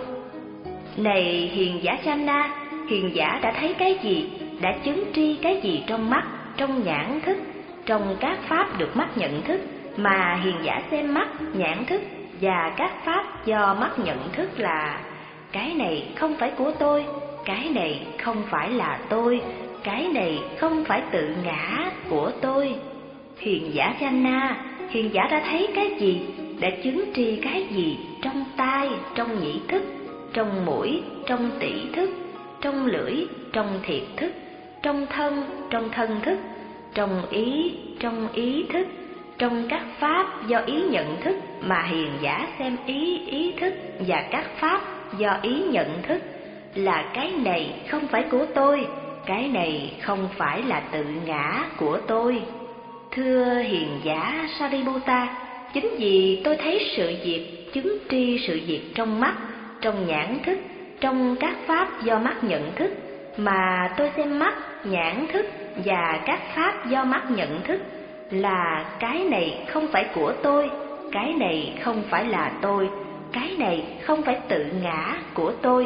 Này hiền giả Channa, hiền giả đã thấy cái gì, đã chứng tri cái gì trong mắt, trong nhãn thức, trong các pháp được mắt nhận thức, mà hiền giả xem mắt, nhãn thức và các pháp do mắt nhận thức là cái này không phải của tôi, cái này không phải là tôi, cái này không phải tự ngã của tôi. Hiền giả Channa, hiền giả đã thấy cái gì, đã chứng tri cái gì trong tai, trong nhĩ thức, trong mũi, trong tỷ thức, trong lưỡi, trong thiệt thức, trong thân, trong thân thức, trong ý, trong ý thức, trong các pháp do ý nhận thức mà hiền giả xem ý, ý thức và các pháp do ý nhận thức là cái này không phải của tôi, cái này không phải là tự ngã của tôi. Thưa hiền giả Sariputta, chính vì tôi thấy sự việc, chứng tri sự việc trong mắt, trong nhãn thức, trong các pháp do mắt nhận thức mà tôi xem mắt, nhãn thức và các pháp do mắt nhận thức là cái này không phải của tôi, cái này không phải là tôi, cái này không phải tự ngã của tôi.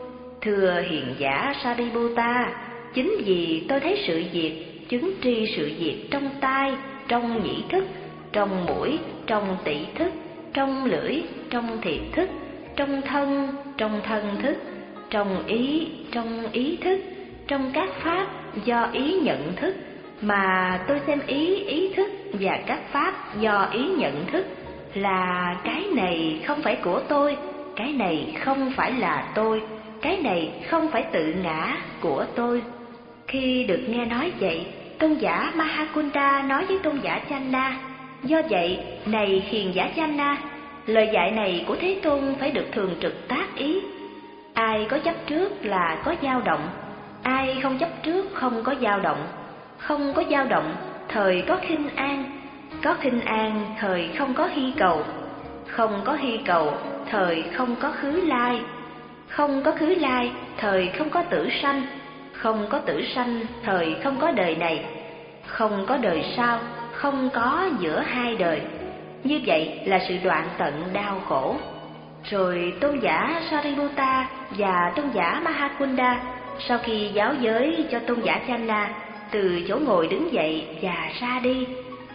Thưa hiền giả Sariputta, chính vì tôi thấy sự việc, chứng tri sự việc trong tai, trong nhĩ thức, trong mũi, trong tỷ thức, trong lưỡi, trong thiệt thức, trong thân, trong thân thức, trong ý, trong ý thức, trong các pháp do ý nhận thức mà tôi xem ý, ý thức và các pháp do ý nhận thức là cái này không phải của tôi, cái này không phải là tôi, cái này không phải tự ngã của tôi. Khi được nghe nói vậy, tôn giả Mahakunda nói với tôn giả Channa: do vậy, này hiền giả Channa, lời dạy này của Thế Tôn phải được thường trực tác ý. Ai có chấp trước là có dao động, ai không chấp trước không có dao động. Không có dao động, thời có khinh an, có khinh an, thời không có hy cầu. Không có hy cầu, thời không có khứ lai. Không có khứ lai, thời không có tử sanh. Không có tử sanh, thời không có đời này. Không có đời sau, không có giữa hai đời. Như vậy là sự đoạn tận đau khổ. Rồi tôn giả Sariputta và tôn giả Mahakunda sau khi giáo giới cho tôn giả Channa, từ chỗ ngồi đứng dậy và ra đi.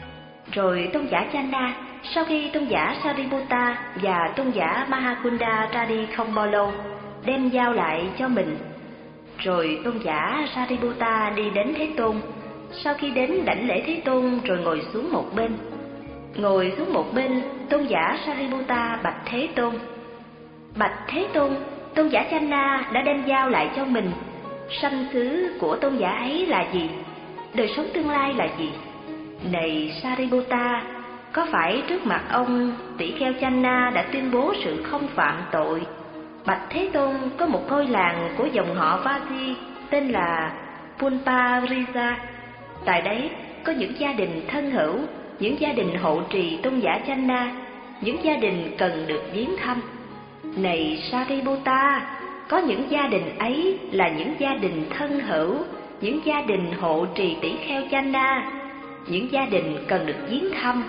Rồi tôn giả Channa sau khi tôn giả Sariputta và tôn giả Mahakunda ra đi không bao lâu, đem giao lại cho mình. Rồi tôn giả Sariputta đi đến Thế Tôn. Sau khi đến đảnh lễ Thế Tôn rồi ngồi xuống một bên. Ngồi xuống một bên, tôn giả Sariputta bạch Thế Tôn: bạch Thế Tôn, tôn giả Channa đã đem giao lại cho mình. Sanh xứ của tôn giả ấy là gì? Đời sống tương lai là gì? Này Sariputta, có phải trước mặt ông tỷ kheo Channa đã tuyên bố sự không phạm tội? Bạch Thế Tôn, có một ngôi làng của dòng họ Vasi tên là Punparisa. Tại đấy có những gia đình thân hữu, những gia đình hộ trì tôn giả Channa, những gia đình cần được viếng thăm. Này Sariputta, có những gia đình ấy là những gia đình thân hữu, những gia đình hộ trì tỷ kheo Channa, những gia đình cần được viếng thăm.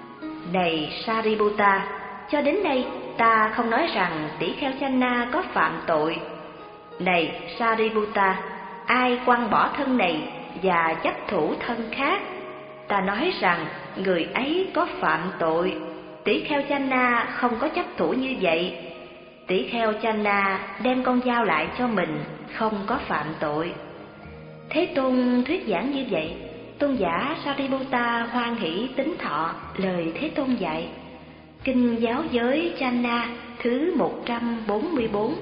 Này Sariputta, cho đến nay ta không nói rằng tỷ kheo Channa có phạm tội. Này Sariputta, ai quăng bỏ thân này và chấp thủ thân khác, ta nói rằng người ấy có phạm tội. Tỷ kheo Channa không có chấp thủ như vậy. Tỷ kheo Channa đem con dao lại cho mình, không có phạm tội. Thế Tôn thuyết giảng như vậy, tôn giả Sariputta hoan hỷ tín thọ lời Thế Tôn dạy. Kinh Giáo Giới Channa thứ một trăm bốn mươi bốn.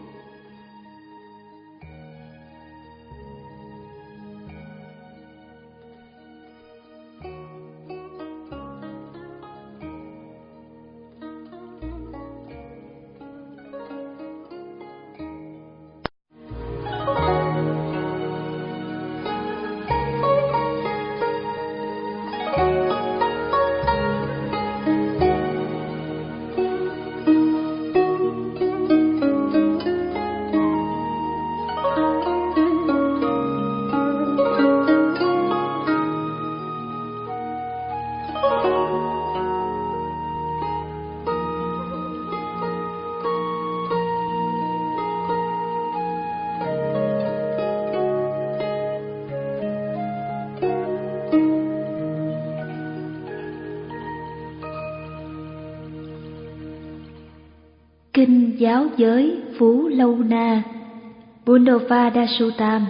Kinh Giáo Giới Phú Lâu Na Buddhavada Suttam.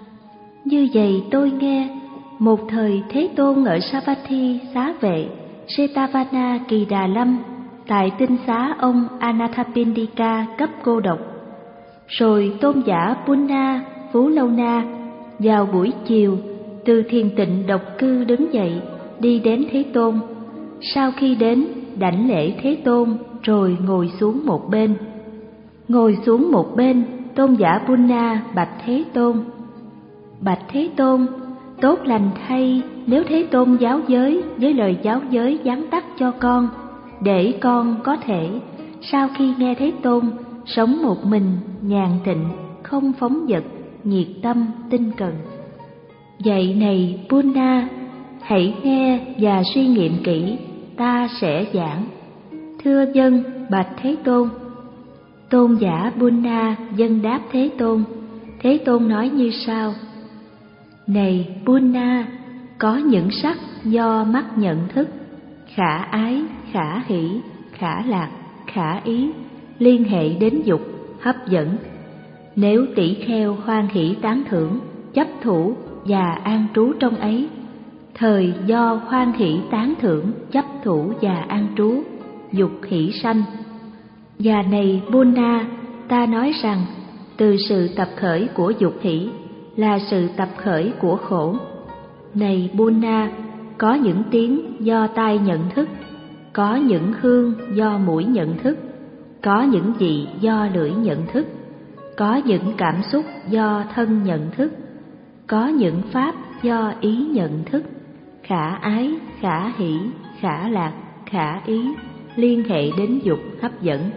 Như vậy tôi nghe, một thời Thế Tôn ở Savatthi xá vệ Setavana Kỳ Đà Lâm, tại tinh xá ông Anathapindika cấp cô độc. Rồi tôn giả Punna Phú Lâu Na vào buổi chiều từ thiền tịnh độc cư đứng dậy đi đến Thế Tôn. Sau khi đến, đảnh lễ Thế Tôn rồi ngồi xuống một bên. Ngồi xuống một bên, tôn giả Punna bạch Thế Tôn: Bạch Thế Tôn, tốt lành thay nếu Thế Tôn giáo giới với lời giáo giới gián tắt cho con, để con có thể sau khi nghe Thế Tôn sống một mình, nhàn tịnh, không phóng dật, nhiệt tâm, tinh cần. Vậy này Punna, hãy nghe và suy nghiệm kỹ, ta sẽ giảng. Thưa dân, bạch Thế Tôn. Tôn giả Punna dân đáp Thế Tôn. Thế Tôn nói như sau: Này Punna, có những sắc do mắt nhận thức, khả ái, khả hỷ, khả lạc, khả ý, liên hệ đến dục, hấp dẫn. Nếu tỷ kheo hoan hỷ tán thưởng, chấp thủ và an trú trong ấy, thời do hoan hỷ tán thưởng, chấp thủ và an trú, dục hỷ sanh. Và này Punna, ta nói rằng từ sự tập khởi của dục hỷ là sự tập khởi của khổ. Này Punna, có những tiếng do tai nhận thức, có những hương do mũi nhận thức, có những vị do lưỡi nhận thức, có những cảm xúc do thân nhận thức, có những pháp do ý nhận thức, khả ái, khả hỷ, khả lạc, khả ý, liên hệ đến dục hấp dẫn.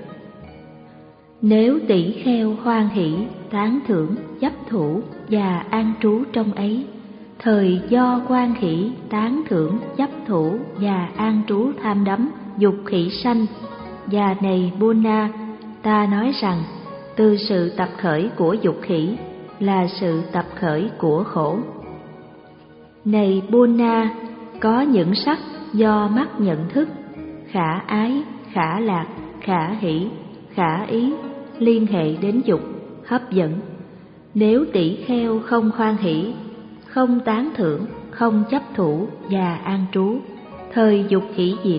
Nếu tỷ kheo hoan hỷ, tán thưởng, chấp thủ và an trú trong ấy, thời do hoan hỷ, tán thưởng, chấp thủ và an trú tham đắm, dục hỷ sanh. Và này Punna, ta nói rằng từ sự tập khởi của dục hỷ là sự tập khởi của khổ. Này Punna, có những sắc do mắt nhận thức, khả ái, khả lạc, khả hỷ, khả ý, liên hệ đến dục, hấp dẫn. Nếu tỷ kheo không hoan hỷ, không tán thưởng, không chấp thủ và an trú, thời dục hỷ diệt.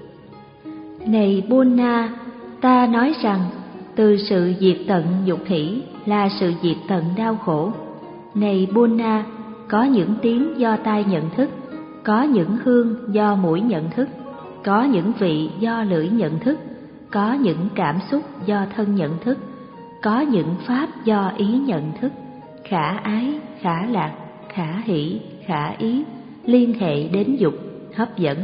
Này Punna, ta nói rằng từ sự diệt tận dục hỷ là sự diệt tận đau khổ. Này Punna, có những tiếng do tai nhận thức, có những hương do mũi nhận thức, có những vị do lưỡi nhận thức, có những cảm xúc do thân nhận thức, có những pháp do ý nhận thức, khả ái, khả lạc, khả hỷ, khả ý, liên hệ đến dục, hấp dẫn.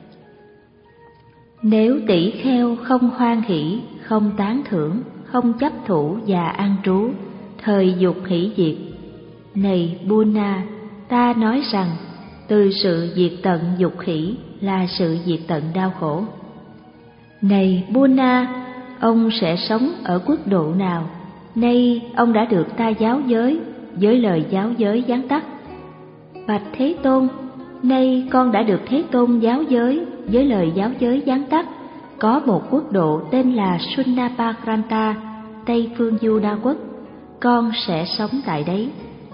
Nếu tỷ kheo không hoan hỷ, không tán thưởng, không chấp thủ và an trú, thời dục hỷ diệt. Này Punna, ta nói rằng từ sự diệt tận dục hỷ là sự diệt tận đau khổ. Này Punna, ông sẽ sống ở quốc độ nào? Nay ông đã được ta giáo giới với lời giáo giới gián tắt. Bạch Thế Tôn, nay con đã được Thế Tôn giáo giới với lời giáo giới gián tắt, có một quốc độ tên là Sunapakranta, Tây Phương Du Đa Quốc, con sẽ sống tại đấy.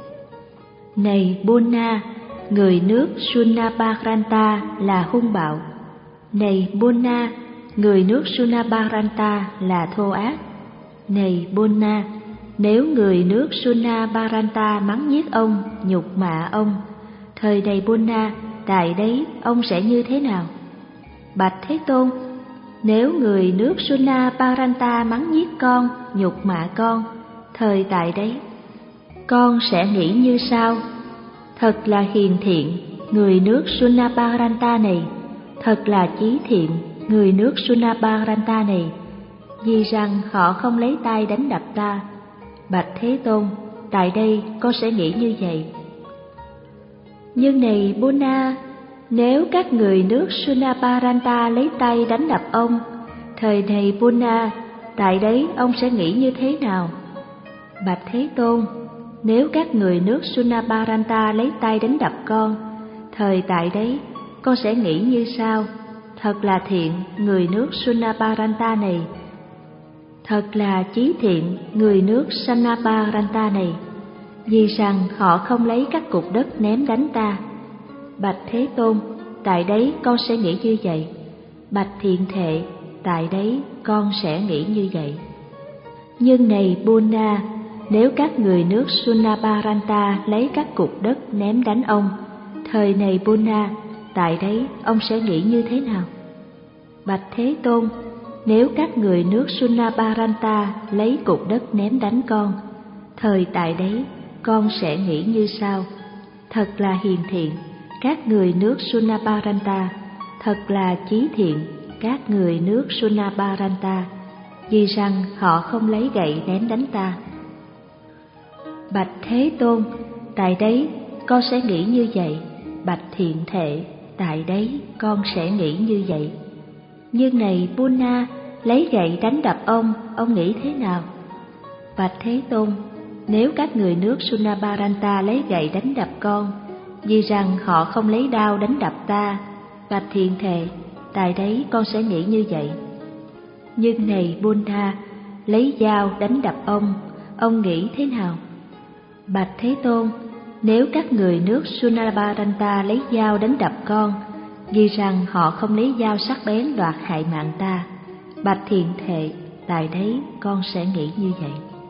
Này Buna, người nước Sunapakranta là hung bạo. Này Buna, người nước Sunapakranta là thô ác. Này Buna, nếu người nước Sunapakranta mắng nhiếc ông, nhục mạ ông, thời này Buna, tại đấy ông sẽ như thế nào? Bạch Thế Tôn, nếu người nước Sunapakranta mắng nhiếc con, nhục mạ con, thời tại đấy con sẽ nghĩ như sau? Thật là hiền thiện, người nước Sunapakranta này, thật là chí thiện, người nước Sunapakranta này, vì rằng họ không lấy tay đánh đập ta. Bạch Thế Tôn, tại đây con sẽ nghĩ như vậy. Nhưng này Buna, nếu các người nước Sunapakranta lấy tay đánh đập ông, thời này Buna, tại đấy ông sẽ nghĩ như thế nào? Bạch Thế Tôn, nếu các người nước Sunapakranta lấy tay đánh đập con, thời tại đấy con sẽ nghĩ như sau? Thật là thiện, người nước Sunapakranta này, thật là chí thiện, người nước Sunapakranta này, vì rằng họ không lấy các cục đất ném đánh ta. Bạch Thế Tôn, tại đấy con sẽ nghĩ như vậy. Bạch Thiện Thệ, tại đấy con sẽ nghĩ như vậy. Nhưng này Buna, nếu các người nước Sunapakranta lấy các cục đất ném đánh ông, thời này Buna, tại đấy ông sẽ nghĩ như thế nào? Bạch Thế Tôn, nếu các người nước Sunapakranta lấy cục đất ném đánh con, thời tại đấy con sẽ nghĩ như sau? Thật là hiền thiện, các người nước Sunapakranta, thật là chí thiện, các người nước Sunapakranta, vì rằng họ không lấy gậy ném đánh ta. Bạch Thế Tôn, tại đấy con sẽ nghĩ như vậy. Bạch Thiện Thệ, tại đấy con sẽ nghĩ như vậy. Nhưng này Buna, lấy gậy đánh đập ông, ông nghĩ thế nào? Bạch Thế Tôn, nếu các người nước Sunapakranta lấy gậy đánh đập con, vì rằng họ không lấy đao đánh đập ta. Bạch Thiện Thệ, tại đấy con sẽ nghĩ như vậy. Nhưng này Buna, lấy dao đánh đập ông, ông nghĩ thế nào? Bạch Thế Tôn, nếu các người nước Sunapakranta lấy dao đánh đập con, vì rằng họ không lấy dao sắc bén đoạt hại mạng ta. Bạch Thiện Thệ, tại đấy con sẽ nghĩ như vậy.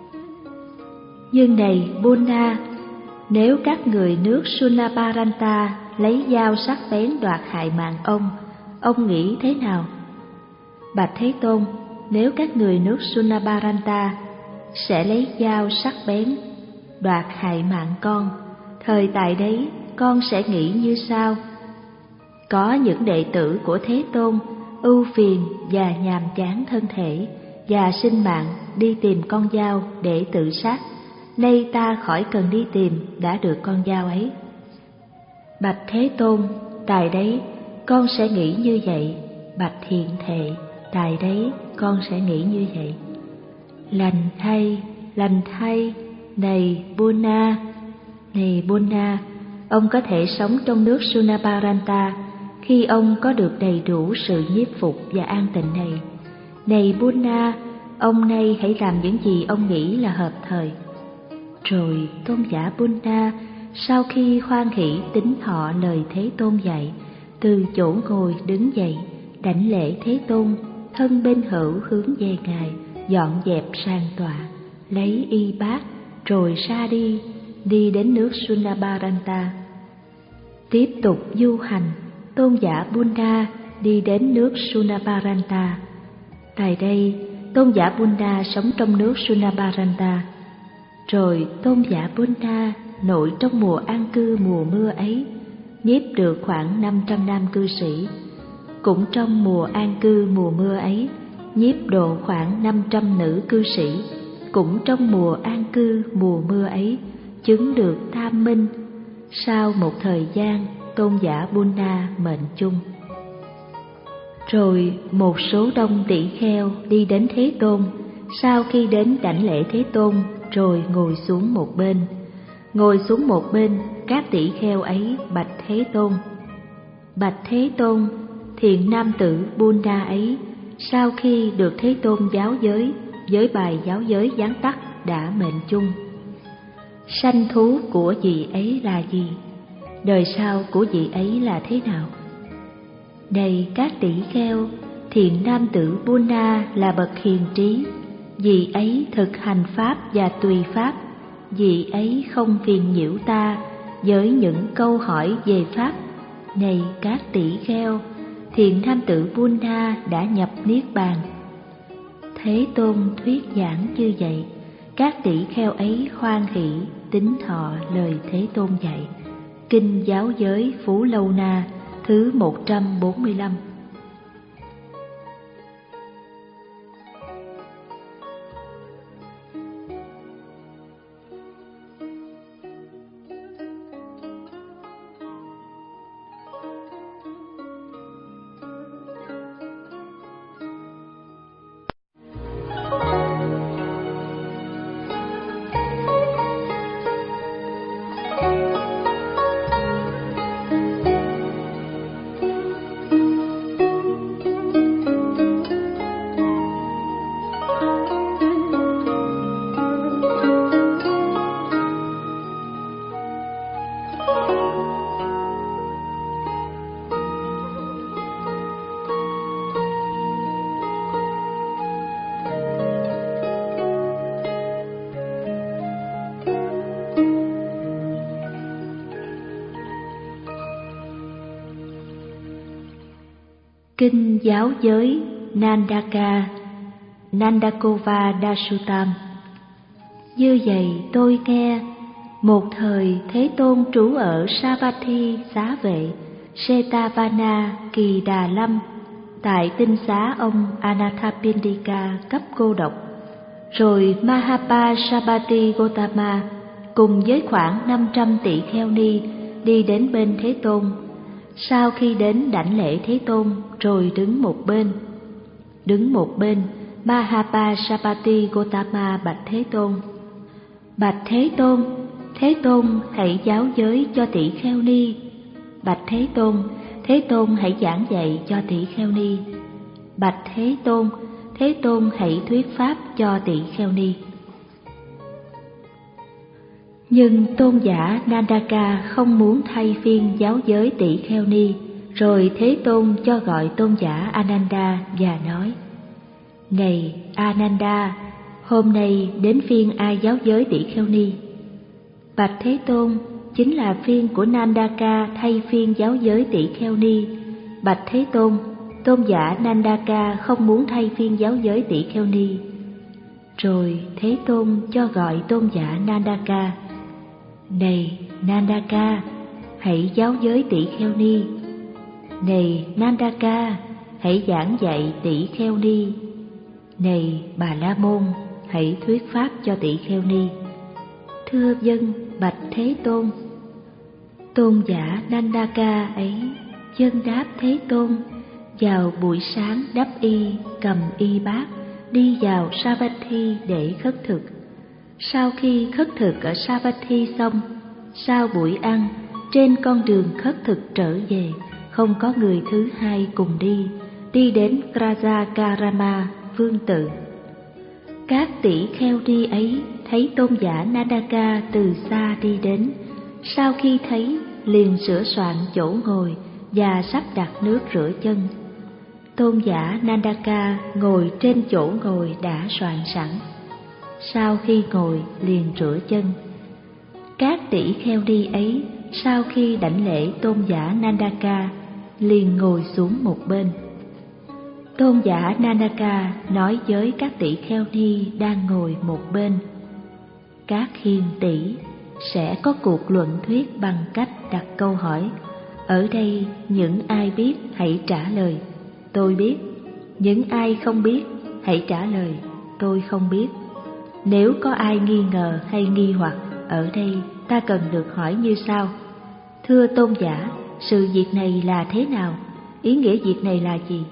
Nhưng này Buna, nếu các người nước Sunapakranta lấy dao sắc bén đoạt hại mạng ông, ông nghĩ thế nào? Bạch Thế Tôn, nếu các người nước Sunapakranta sẽ lấy dao sắc bén đoạt hại mạng con, thời tại đấy con sẽ nghĩ như sau? Có những đệ tử của Thế Tôn ưu phiền và nhàm chán thân thể và sinh mạng đi tìm con dao để tự sát, nay ta khỏi cần đi tìm, đã được con dao ấy. Bạch Thế Tôn, tại đấy con sẽ nghĩ như vậy. Bạch Thiện Thệ, tại đấy con sẽ nghĩ như vậy. Lành thay, lành thay, này Buna, này Buna, ông có thể sống trong nước Sunapakranta khi ông có được đầy đủ sự nhiếp phục và an tịnh này. Này Buna, ông nay hãy làm những gì ông nghĩ là hợp thời. Rồi tôn giả Buna, sau khi hoan hỷ tín thọ lời Thế Tôn dạy, từ chỗ ngồi đứng dậy, đảnh lễ Thế Tôn, thân bên hữu hướng về Ngài, dọn dẹp sàn tọa, lấy y bát, rồi ra đi, đi đến nước Sunapakranta. Tiếp tục du hành, tôn giả Buna đi đến nước Sunapakranta. Tại đây, tôn giả Buna sống trong nước Sunapakranta. Rồi tôn giả Buna nội trong mùa an cư mùa mưa ấy, nhiếp được khoảng năm trăm nam cư sĩ. Cũng trong mùa an cư mùa mưa ấy, nhiếp độ khoảng năm trăm nữ cư sĩ. Cũng trong mùa an cư mùa mưa ấy, chứng được tam minh. Sau một thời gian, tôn giả Buna mệnh chung. Rồi một số đông tỷ kheo đi đến Thế Tôn, sau khi đến đảnh lễ Thế Tôn, rồi ngồi xuống một bên. ngồi xuống một bên. Các tỷ kheo ấy bạch Thế Tôn: Bạch Thế Tôn, thiện nam tử Buddha ấy sau khi được Thế Tôn giáo giới với bài giáo giới gián tắt đã mệnh chung. Sanh thú của vị ấy là gì? Đời sau của vị ấy là thế nào? Này các tỷ kheo, thiện nam tử Buddha là bậc hiền trí, vị ấy thực hành pháp và tùy pháp, vị ấy không phiền nhiễu ta với những câu hỏi về pháp. Này các tỷ kheo, thiện nam tử Buddha đã nhập niết bàn. Thế Tôn thuyết giảng như vậy, các tỷ kheo ấy hoan hỷ tín thọ lời Thế Tôn dạy. Kinh Giáo Giới Phú Lâu Na thứ một trăm bốn mươi lăm. Kinh Giáo Giới Nandaka Nandakova Dashutam. Như vậy tôi nghe, một thời Thế Tôn trú ở Savatthi xá vệ Setavana Kỳ Đà Lâm, tại tinh xá ông Anathapindika cấp cô độc. Rồi Mahapasabati Gotama cùng với khoảng năm trăm tỷ kheo ni đi đến bên Thế Tôn. Sau khi đến đảnh lễ Thế Tôn rồi đứng một bên. Đứng một bên, Mahapasabati Gotama bạch Thế Tôn: Bạch Thế Tôn, Thế Tôn hãy giáo giới cho tỷ kheo ni. Bạch Thế Tôn, Thế Tôn hãy giảng dạy cho tỷ kheo ni. Bạch Thế Tôn, Thế Tôn hãy thuyết pháp cho tỷ kheo ni. Nhưng tôn giả Nandaka không muốn thay phiên giáo giới tỷ kheo ni. Rồi Thế Tôn cho gọi tôn giả Ananda và nói: Này Ananda, hôm nay đến phiên ai giáo giới tỷ kheo ni? Bạch Thế Tôn, chính là phiên của Nandaka thay phiên giáo giới tỷ kheo ni. Bạch Thế Tôn, tôn giả Nandaka không muốn thay phiên giáo giới tỷ kheo ni. Rồi Thế Tôn cho gọi tôn giả Nandaka: Này Nandaka, hãy giáo giới tỷ kheo ni. Này Nandaka, hãy giảng dạy tỷ kheo ni. Này Bà La Môn, hãy thuyết pháp cho tỷ kheo ni. Thưa vâng, bạch Thế Tôn. Tôn giả Nandaka ấy vâng đáp Thế Tôn. Vào buổi sáng đắp y, cầm y bát, đi vào Savatthi để khất thực. Sau khi khất thực ở Savatthi xong, sau buổi ăn, trên con đường khất thực trở về, không có người thứ hai cùng đi, đi đến Krajakarama vương tự. Các tỷ kheo ni ấy thấy tôn giả Nandaka từ xa đi đến, sau khi thấy liền sửa soạn chỗ ngồi và sắp đặt nước rửa chân. Tôn giả Nandaka ngồi trên chỗ ngồi đã soạn sẵn. Sau khi ngồi liền rửa chân. Các tỷ kheo ni ấy sau khi đảnh lễ tôn giả Nandaka liền ngồi xuống một bên. Tôn giả Nandaka nói với các tỷ kheo ni đang ngồi một bên: Các hiền tỷ, sẽ có cuộc luận thuyết bằng cách đặt câu hỏi. Ở đây những ai biết hãy trả lời, tôi biết. Những ai không biết hãy trả lời, tôi không biết. Nếu có ai nghi ngờ hay nghi hoặc, ở đây ta cần được hỏi như sau: Thưa tôn giả, sự việc này là thế nào? Ý nghĩa việc này là gì?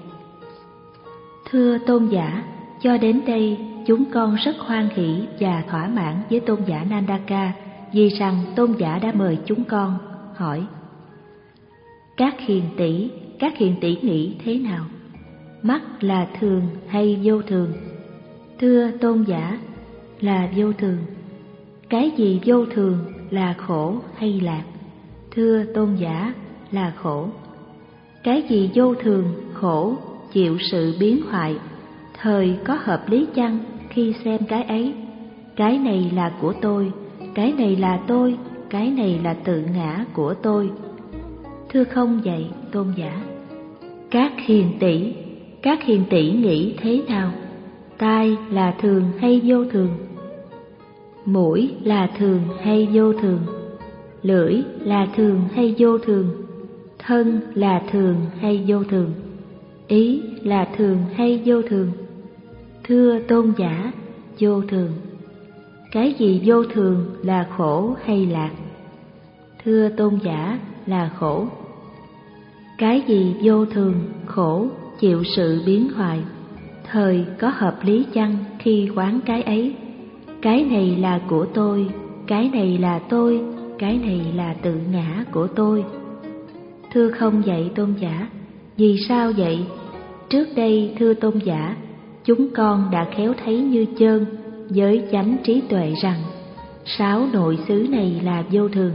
Thưa tôn giả, cho đến đây chúng con rất hoan hỷ và thỏa mãn với tôn giả Nandaka vì rằng tôn giả đã mời chúng con, hỏi: Các hiền tỷ, các hiền tỷ nghĩ thế nào? Mắt là thường hay vô thường? Thưa tôn giả, là vô thường. Cái gì vô thường, là khổ hay lạc? Thưa tôn giả, là khổ. Cái gì vô thường, khổ, chịu sự biến hoại, thời có hợp lý chăng khi xem cái ấy? Cái này là của tôi, cái này là tôi, cái này là tự ngã của tôi. Thưa không vậy tôn giả. Các hiền tỷ, các hiền tỷ nghĩ thế nào? Tai là thường hay vô thường? Mũi là thường hay vô thường? Lưỡi là thường hay vô thường? Thân là thường hay vô thường? Ý là thường hay vô thường? Thưa tôn giả, vô thường. Cái gì vô thường, là khổ hay lạc? Thưa tôn giả, là khổ. Cái gì vô thường, khổ, chịu sự biến hoại, thời có hợp lý chăng khi quán cái ấy? Cái này là của tôi, cái này là tôi, cái này là tự ngã của tôi. Thưa không vậy tôn giả. Vì sao vậy? Trước đây thưa tôn giả, chúng con đã khéo thấy như chơn với chánh trí tuệ rằng sáu nội xứ này là vô thường.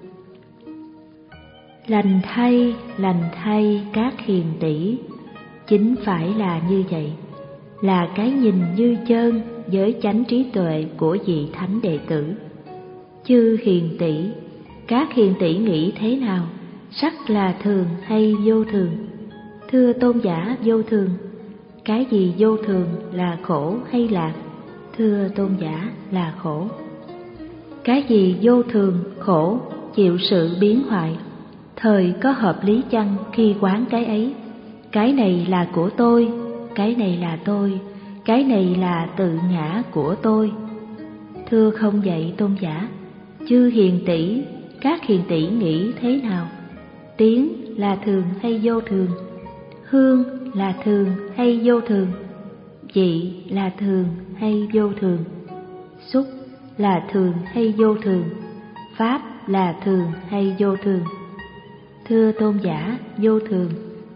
Lành thay, lành thay các hiền tỷ, chính phải là như vậy, là cái nhìn như chơn với chánh trí tuệ của vị thánh đệ tử. Chư hiền tỷ, các hiền tỷ nghĩ thế nào? Sắc là thường hay vô thường? Thưa tôn giả, vô thường. Cái gì vô thường, là khổ hay lạc? Thưa tôn giả, là khổ. Cái gì vô thường, khổ, chịu sự biến hoại, thời có hợp lý chăng khi quán cái ấy? Cái này là của tôi, cái này là tôi, cái này là tự ngã của tôi. Thưa không vậy tôn giả. Chư hiền tỷ, các hiền tỷ nghĩ thế nào? Tiếng là thường hay vô thường? Hương là thường hay vô thường? Vị là thường hay vô thường? Xúc là thường hay vô thường? Pháp là thường hay vô thường? Thưa tôn giả, vô thường.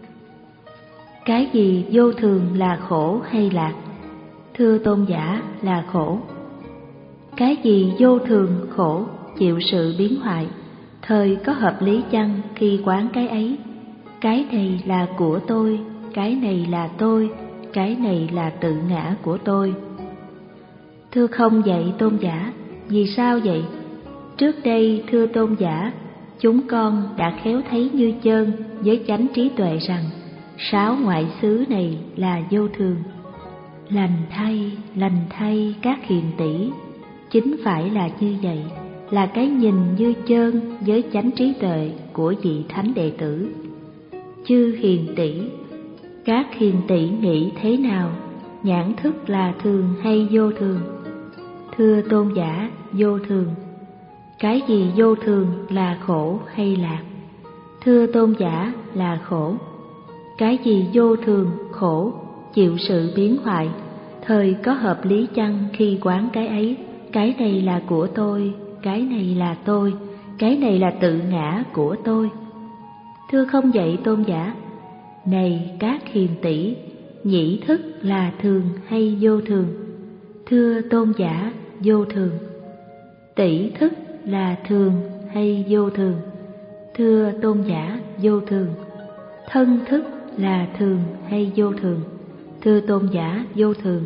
Cái gì vô thường, là khổ hay lạc? Thưa tôn giả, là khổ. Cái gì vô thường, khổ, chịu sự biến hoại, thời có hợp lý chăng khi quán cái ấy? Cái này là của tôi, cái này là tôi, cái này là tự ngã của tôi. Thưa không vậy tôn giả. Vì sao vậy? Trước đây thưa tôn giả, chúng con đã khéo thấy như chơn với chánh trí tuệ rằng sáu ngoại xứ này là vô thường. Lành thay, lành thay các hiền tỷ, chính phải là như vậy, là cái nhìn như chơn với chánh trí tuệ của vị thánh đệ tử. Chư hiền tỷ, các hiền tỷ nghĩ thế nào? Nhãn thức là thường hay vô thường? Thưa tôn giả, vô thường. Cái gì vô thường, là khổ hay lạc? Thưa tôn giả, là khổ. Cái gì vô thường, khổ, chịu sự biến hoại, thời có hợp lý chăng khi quán cái ấy? Cái này là của tôi, cái này là tôi, cái này là tự ngã của tôi. Thưa không vậy tôn giả. Này các hiền tỷ, nhĩ thức là thường hay vô thường? Thưa tôn giả, vô thường. Tỷ thức là thường hay vô thường? Thưa tôn giả, vô thường. Thân thức là thường hay vô thường? Thưa tôn giả, vô thường.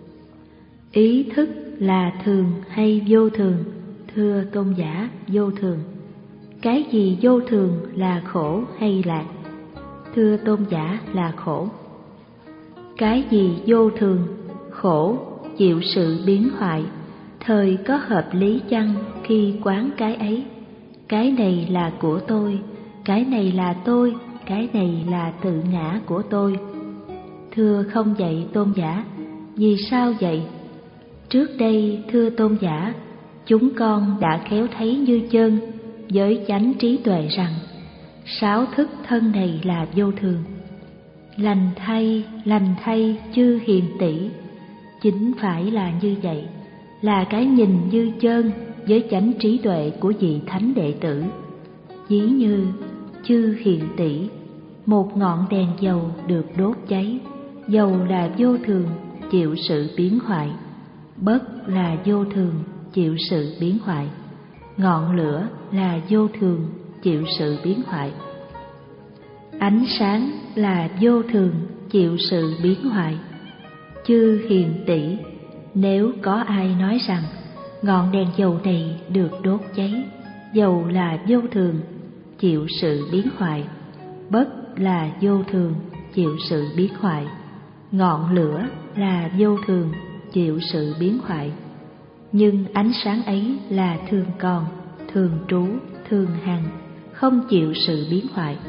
Ý thức là thường hay vô thường? Thưa tôn giả, vô thường. Cái gì vô thường, là khổ hay lạc? Thưa tôn giả, là khổ. Cái gì vô thường, khổ, chịu sự biến hoại, thời có hợp lý chăng khi quán cái ấy? Cái này là của tôi, cái này là tôi, cái này là tự ngã của tôi. Thưa không vậy tôn giả. Vì sao vậy? Trước đây thưa tôn giả, chúng con đã khéo thấy như chơn với chánh trí tuệ rằng sáu thức thân này là vô thường. Lành thay, lành thay chư hiền tỷ, chính phải là như vậy, là cái nhìn như chơn với chánh trí tuệ của vị thánh đệ tử. Ví như chư hiền tỷ, một ngọn đèn dầu được đốt cháy, dầu là vô thường, chịu sự biến hoại, bất là vô thường, chịu sự biến hoại. Ngọn lửa là vô thường, chịu sự biến hoại. Ánh sáng là vô thường, chịu sự biến hoại. Chư hiền tỷ, nếu có ai nói rằng ngọn đèn dầu này được đốt cháy, dầu là vô thường, chịu sự biến hoại, bất là vô thường, chịu sự biến hoại. Ngọn lửa là vô thường, chịu sự biến hoại. Nhưng ánh sáng ấy là thường còn, thường trú, thường hằng, không chịu sự biến hoại.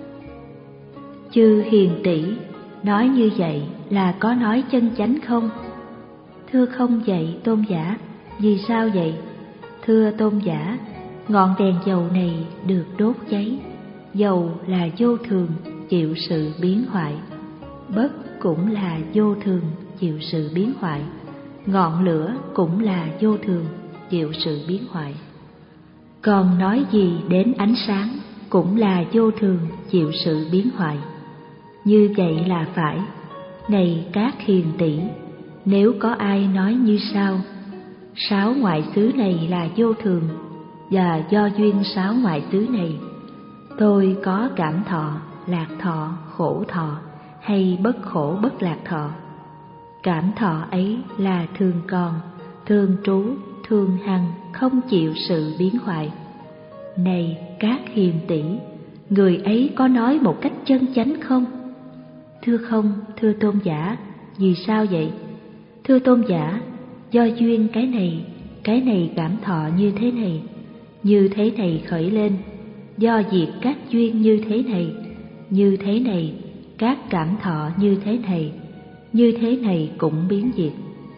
Chư hiền tỷ, nói như vậy là có nói chân chánh không? Thưa không vậy tôn giả. Vì sao vậy? Thưa tôn giả, ngọn đèn dầu này được đốt cháy, dầu là vô thường, chịu sự biến hoại, bất cũng là vô thường, chịu sự biến hoại. Ngọn lửa cũng là vô thường, chịu sự biến hoại. Còn nói gì đến ánh sáng, cũng là vô thường, chịu sự biến hoại. Như vậy là phải. Này các hiền tỷ, nếu có ai nói như sau: sáu ngoại xứ này là vô thường, và do duyên sáu ngoại xứ này, tôi có cảm thọ, lạc thọ, khổ thọ, hay bất khổ bất lạc thọ. Cảm thọ ấy là thường còn, thường trú, thường hằng, không chịu sự biến hoại. Này các hiền tỷ, người ấy có nói một cách chân chánh không? Thưa không, thưa tôn giả. Vì sao vậy? Thưa tôn giả, do duyên cái này, cái này cảm thọ như thế này, như thế này khởi lên, do diệt các duyên như thế này, như thế này, các cảm thọ như thế này, như thế này cũng biến diệt.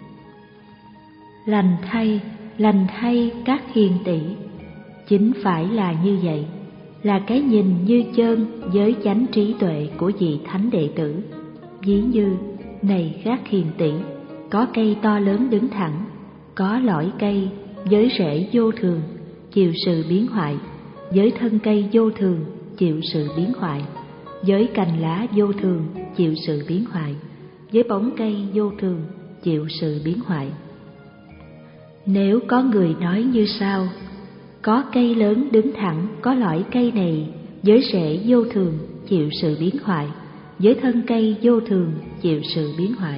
Lành thay, lành thay các hiền tỷ, chính phải là như vậy, là cái nhìn như chơn với chánh trí tuệ của vị thánh đệ tử. Ví như, này các hiền tỷ, có cây to lớn đứng thẳng, có lõi cây với rễ vô thường, chịu sự biến hoại, với thân cây vô thường, chịu sự biến hoại, với cành lá vô thường, chịu sự biến hoại, với bóng cây vô thường, chịu sự biến hoại. Nếu có người nói như sau: có cây lớn đứng thẳng, có lõi cây này, với rễ vô thường, chịu sự biến hoại, với thân cây vô thường, chịu sự biến hoại,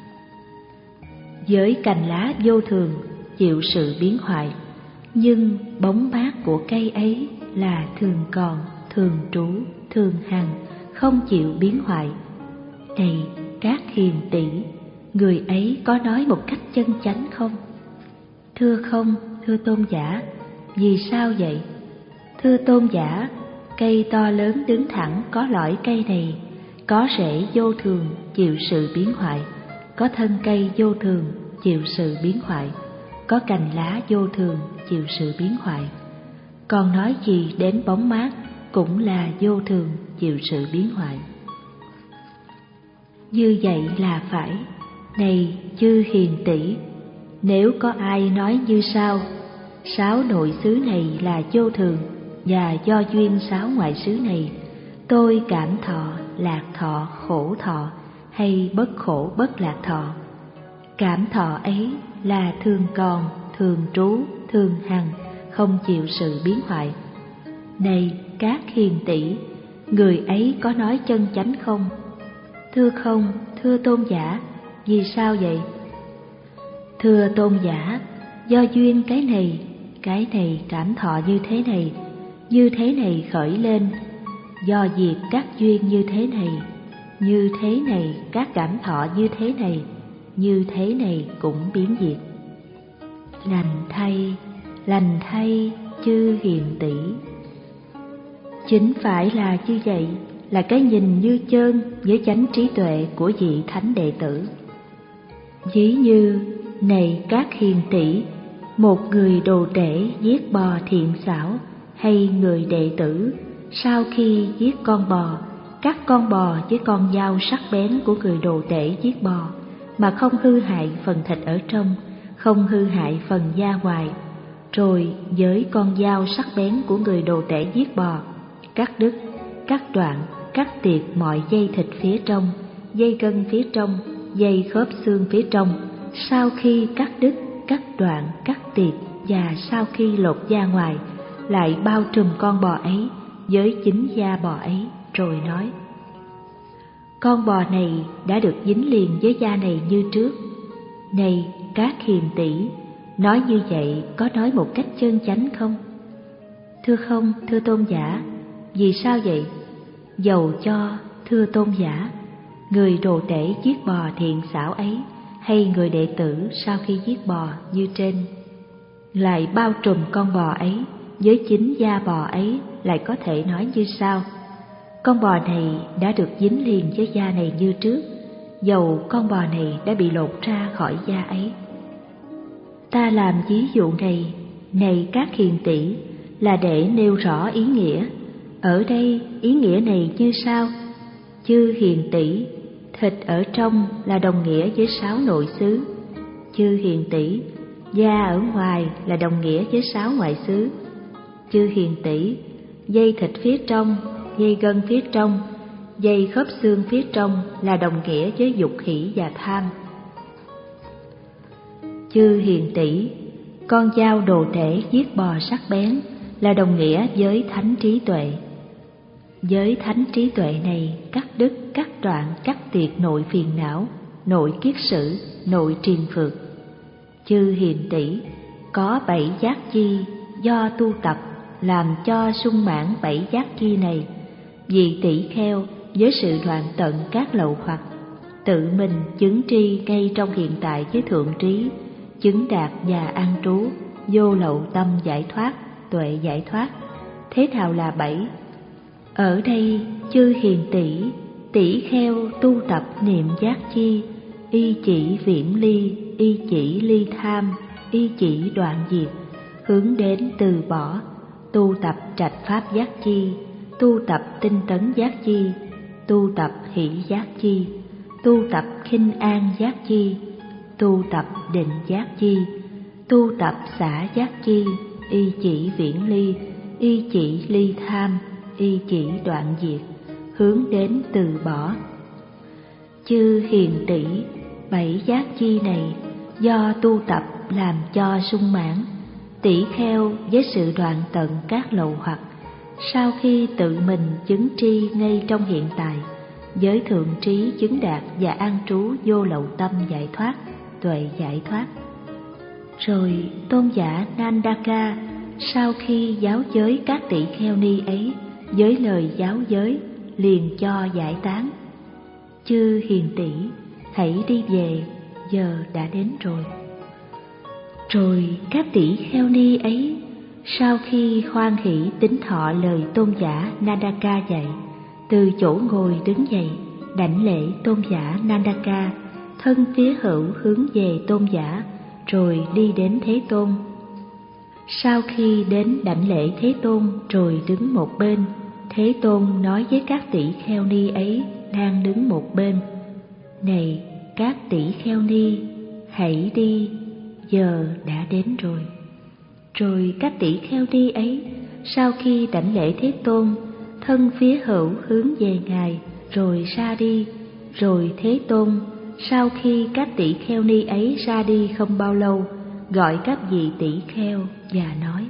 với cành lá vô thường, chịu sự biến hoại, nhưng bóng mát của cây ấy là thường còn, thường trú, thường hằng, không chịu biến hoại. Này các hiền tỷ, người ấy có nói một cách chân chánh không? Thưa không, thưa tôn giả. Vì sao vậy? Thưa tôn giả, cây to lớn đứng thẳng có lõi cây này, có rễ vô thường, chịu sự biến hoại, có thân cây vô thường, chịu sự biến hoại, có cành lá vô thường, chịu sự biến hoại. Còn nói gì đến bóng mát, cũng là vô thường, chịu sự biến hoại. Như vậy là phải. Này chư hiền tỷ, nếu có ai nói như sau: sáu nội xứ này là vô thường, và do duyên sáu ngoại xứ này, tôi cảm thọ, lạc thọ, khổ thọ, hay bất khổ bất lạc thọ. Cảm thọ ấy là thường còn, thường trú, thường hằng, không chịu sự biến hoại. Này các hiền tỷ, người ấy có nói chân chánh không? Thưa không, thưa tôn giả. Vì sao vậy? Thưa tôn giả, do duyên cái này, cái này cảm thọ như thế này, như thế này khởi lên, do diệt các duyên như thế này, như thế này các cảm thọ như thế này, như thế này cũng biến diệt. Lành thay, lành thay chư hiền tỷ. Chính phải là như vậy, là cái nhìn như chơn với chánh trí tuệ của vị thánh đệ tử. Ví như, này các hiền tỷ, một người đồ tể giết bò thiện xảo, hay người đệ tử sau khi giết con bò, cắt con bò với con dao sắc bén của người đồ tể giết bò, mà không hư hại phần thịt ở trong, không hư hại phần da ngoài, rồi với con dao sắc bén của người đồ tể giết bò, cắt đứt, cắt đoạn, cắt tiệt mọi dây thịt phía trong, dây gân phía trong, dây khớp xương phía trong. Sau khi cắt đứt, cắt đoạn, cắt tiệt và sau khi lột da ngoài, lại bao trùm con bò ấy với chính da bò ấy, rồi nói: con bò này đã được dính liền với da này như trước. Này các hiền tỷ, nói như vậy có nói một cách chân chánh không? Thưa không, thưa tôn giả. Vì sao vậy? Dầu cho, thưa tôn giả, người đồ tể giết bò thiện xảo ấy, hay người đệ tử sau khi giết bò như trên, lại bao trùm con bò ấy với chính da bò ấy, lại có thể nói như sau: con bò này đã được dính liền với da này như trước, dầu con bò này đã bị lột ra khỏi da ấy. Ta làm ví dụ này, này các hiền tỷ, là để nêu rõ ý nghĩa. Ở đây ý nghĩa này như sau: chư hiền tỷ, thịt ở trong là đồng nghĩa với sáu nội xứ. Chư hiền tỷ, da ở ngoài là đồng nghĩa với sáu ngoại xứ. Chư hiền tỷ, dây thịt phía trong, dây gân phía trong, dây khớp xương phía trong là đồng nghĩa với dục hỷ và tham. Chư hiền tỷ, con dao đồ tể giết bò sắc bén là đồng nghĩa với thánh trí tuệ. Với thánh trí tuệ này, cắt đứt, cắt đoạn, cắt tiệt nội phiền não, nội kiết sử, nội triền phược. Chư hiền tỷ, có bảy giác chi do tu tập làm cho sung mãn bảy giác chi này. Vì tỷ kheo với sự đoạn tận các lậu hoặc, tự mình chứng tri ngay trong hiện tại với thượng trí, chứng đạt và an trú, vô lậu tâm giải thoát, tuệ giải thoát. Thế nào là bảy? Ở đây chư hiền tỷ, tỷ kheo tu tập niệm giác chi, y chỉ viễn ly, y chỉ ly tham, y chỉ đoạn diệt, hướng đến từ bỏ, tu tập trạch pháp giác chi, tu tập tinh tấn giác chi, tu tập hỷ giác chi, tu tập khinh an giác chi, tu tập định giác chi, tu tập xả giác chi, y chỉ viễn ly, y chỉ ly tham, y chỉ đoạn diệt, hướng đến từ bỏ. Chư hiền tỷ, bảy giác chi này do tu tập làm cho sung mãn, tỷ kheo với sự đoạn tận các lậu hoặc, sau khi tự mình chứng tri ngay trong hiện tại, với thượng trí chứng đạt và an trú vô lậu tâm giải thoát, tuệ giải thoát. Rồi tôn giả Nandaka sau khi giáo giới các tỷ kheo ni ấy với lời giáo giới, liền cho giải tán: chư hiền tỷ, hãy đi về, giờ đã đến rồi. Rồi các tỷ kheo ni ấy sau khi hoan hỷ tín thọ lời tôn giả Nandaka dạy, từ chỗ ngồi đứng dậy, đảnh lễ tôn giả Nandaka, thân phía hữu hướng về tôn giả, rồi đi đến Thế Tôn. Sau khi đến đảnh lễ Thế Tôn rồi đứng một bên, Thế Tôn nói với các tỷ kheo ni ấy đang đứng một bên: này các tỷ kheo ni, hãy đi, giờ đã đến rồi. Rồi các tỷ kheo ni ấy sau khi đảnh lễ Thế Tôn, thân phía hữu hướng về Ngài rồi ra đi. Rồi Thế Tôn sau khi các tỷ kheo ni ấy ra đi không bao lâu, gọi các vị tỷ kheo và nói: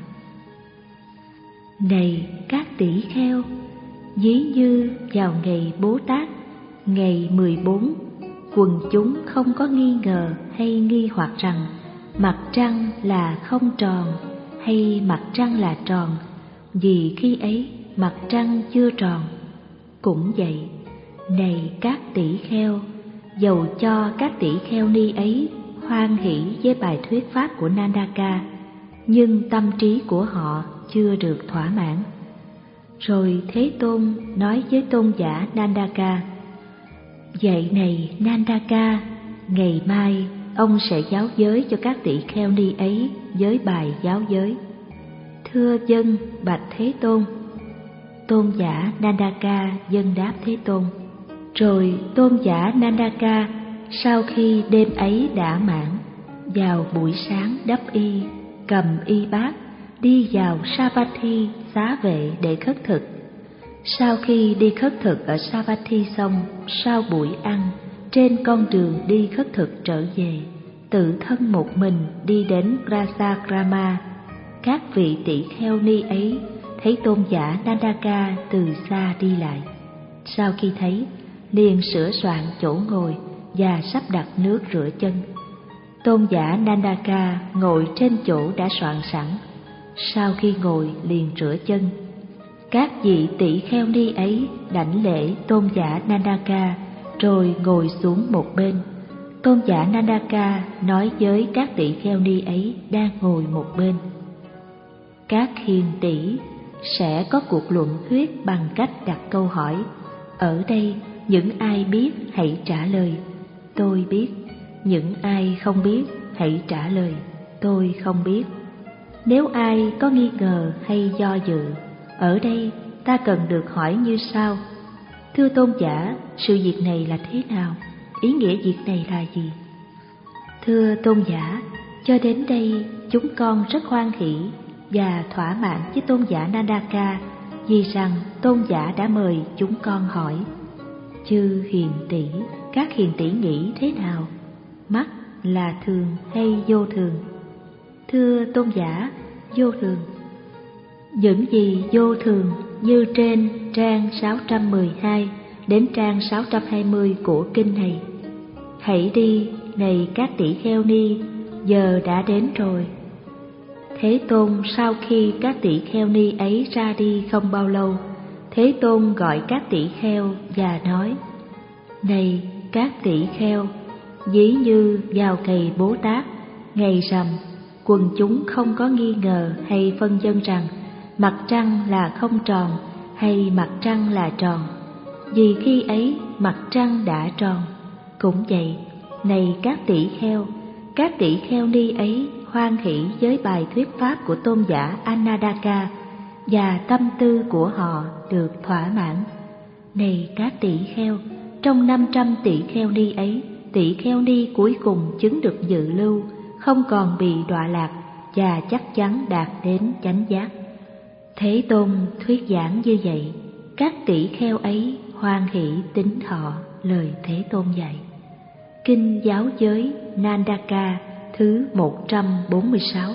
này các tỷ kheo, ví như vào ngày Bố Tát, ngày mười bốn, quần chúng không có nghi ngờ hay nghi hoặc rằng mặt trăng là không tròn hay mặt trăng là tròn, vì khi ấy mặt trăng chưa tròn. Cũng vậy, này các tỷ kheo, dầu cho các tỷ kheo ni ấy hoan hỷ với bài thuyết pháp của Nandaka, nhưng tâm trí của họ chưa được thỏa mãn. Rồi Thế Tôn nói với tôn giả Nandaka: vậy này Nandaka, ngày mai ông sẽ giáo giới cho các tỷ kheo ni ấy với bài giáo giới. Thưa vâng, bạch Thế Tôn. Tôn giả Nandaka vâng đáp Thế Tôn. Rồi tôn giả Nandaka sau khi đêm ấy đã mãn, vào buổi sáng đắp y, cầm y bát, đi vào Savatthi xá vệ để khất thực. Sau khi đi khất thực ở Savatthi xong, sau buổi ăn, trên con đường đi khất thực trở về, tự thân một mình đi đến Rasakrama. Các vị tỷ kheo ni ấy thấy tôn giả Nandaka từ xa đi lại. Sau khi thấy, liền sửa soạn chỗ ngồi và sắp đặt nước rửa chân. Tôn giả Nandaka ngồi trên chỗ đã soạn sẵn. Sau khi ngồi liền rửa chân. Các vị tỷ kheo ni ấy đảnh lễ tôn giả Nandaka rồi ngồi xuống một bên. Tôn giả Nandaka nói với các tỷ kheo ni ấy đang ngồi một bên: các hiền tỷ sẽ có cuộc luận thuyết bằng cách đặt câu hỏi. Ở đây những ai biết hãy trả lời tôi biết, những ai không biết hãy trả lời tôi không biết. Nếu ai có nghi ngờ hay do dự, ở đây ta cần được hỏi như sau: thưa tôn giả, sự việc này là thế nào? Ý nghĩa việc này là gì? Thưa tôn giả, cho đến đây chúng con rất hoan hỷ và thỏa mãn với tôn giả Nandaka, vì rằng tôn giả đã mời chúng con hỏi. Chư hiền tỷ, các hiền tỷ nghĩ thế nào? Mắt là thường hay vô thường? Thưa tôn giả, vô thường. Những gì vô thường như trên trang sáu trăm mười hai đến trang sáu trăm hai mươi của kinh này. Hãy đi, này các tỷ kheo ni, giờ đã đến rồi. Thế Tôn sau khi các tỷ kheo ni ấy ra đi không bao lâu, Thế Tôn gọi các tỷ kheo và nói: này các tỷ kheo, ví như vào ngày Bố Tát, ngày rằm, quần chúng không có nghi ngờ hay phân vân rằng mặt trăng là không tròn hay mặt trăng là tròn, vì khi ấy mặt trăng đã tròn. Cũng vậy, này các tỷ kheo, các tỷ kheo ni ấy hoan hỷ với bài thuyết pháp của tôn giả Anandaka và tâm tư của họ được thỏa mãn. Này các tỷ kheo, trong năm trăm tỷ kheo ni ấy, tỷ kheo ni cuối cùng chứng được dự lưu, không còn bị đọa lạc và chắc chắn đạt đến chánh giác. Thế Tôn thuyết giảng như vậy, các tỷ kheo ấy hoan hỷ tín thọ lời Thế Tôn dạy. Kinh Giáo Giới Nandaka thứ một trăm bốn mươi sáu.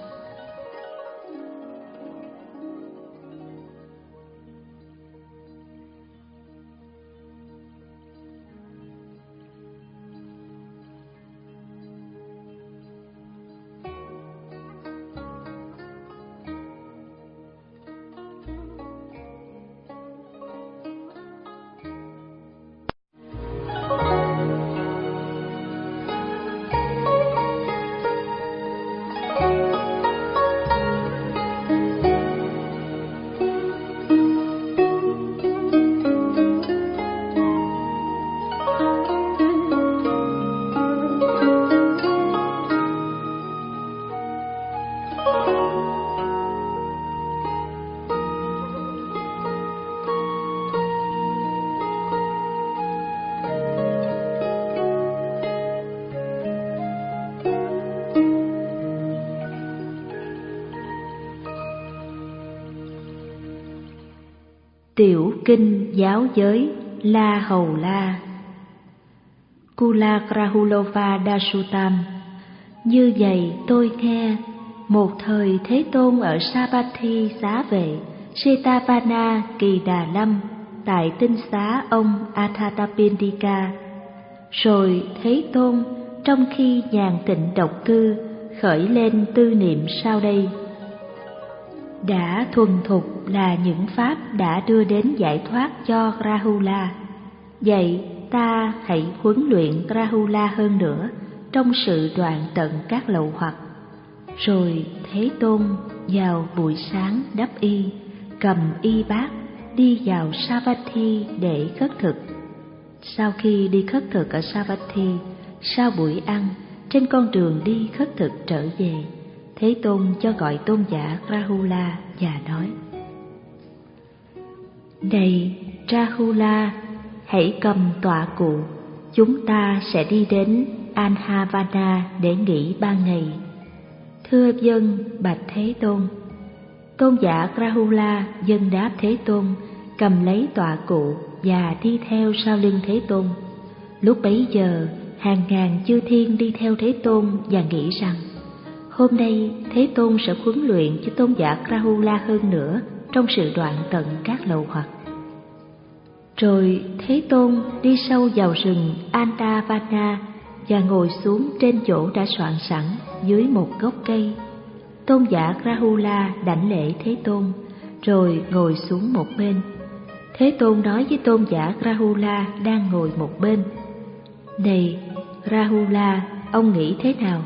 Tiểu kinh Giáo Giới La Hầu La. Kula Rahulova Dasutam. Như vậy tôi nghe, một thời Thế Tôn ở Savatthi xá vệ Setavana Kỳ Đà Lâm tại tinh xá ông Athatapindika. Rồi Thế Tôn trong khi nhàn tịnh độc cư khởi lên tư niệm sau đây: đã thuần thục là những pháp đã đưa đến giải thoát cho Rahula. Vậy ta hãy huấn luyện Rahula hơn nữa trong sự đoạn tận các lậu hoặc. Rồi Thế Tôn vào buổi sáng đắp y, cầm y bát, đi vào Savatthi để khất thực. Sau khi đi khất thực ở Savatthi, sau buổi ăn, trên con đường đi khất thực trở về, Thế Tôn cho gọi tôn giả Rahula và nói: này Rahula, hãy cầm tọa cụ, chúng ta sẽ đi đến Anhavana để nghỉ ba ngày. Thưa dân bạch Thế Tôn. Tôn giả Rahula dân đáp Thế Tôn, cầm lấy tọa cụ và đi theo sau lưng Thế Tôn. Lúc bấy giờ, hàng ngàn chư thiên đi theo Thế Tôn và nghĩ rằng hôm nay Thế Tôn sẽ huấn luyện cho tôn giả Rahula hơn nữa trong sự đoạn tận các lậu hoặc. Rồi Thế Tôn đi sâu vào rừng Andavana và ngồi xuống trên chỗ đã soạn sẵn dưới một gốc cây. Tôn giả Rahula đảnh lễ Thế Tôn, rồi ngồi xuống một bên. Thế Tôn nói với tôn giả Rahula đang ngồi một bên: Này Rahula, ông nghĩ thế nào?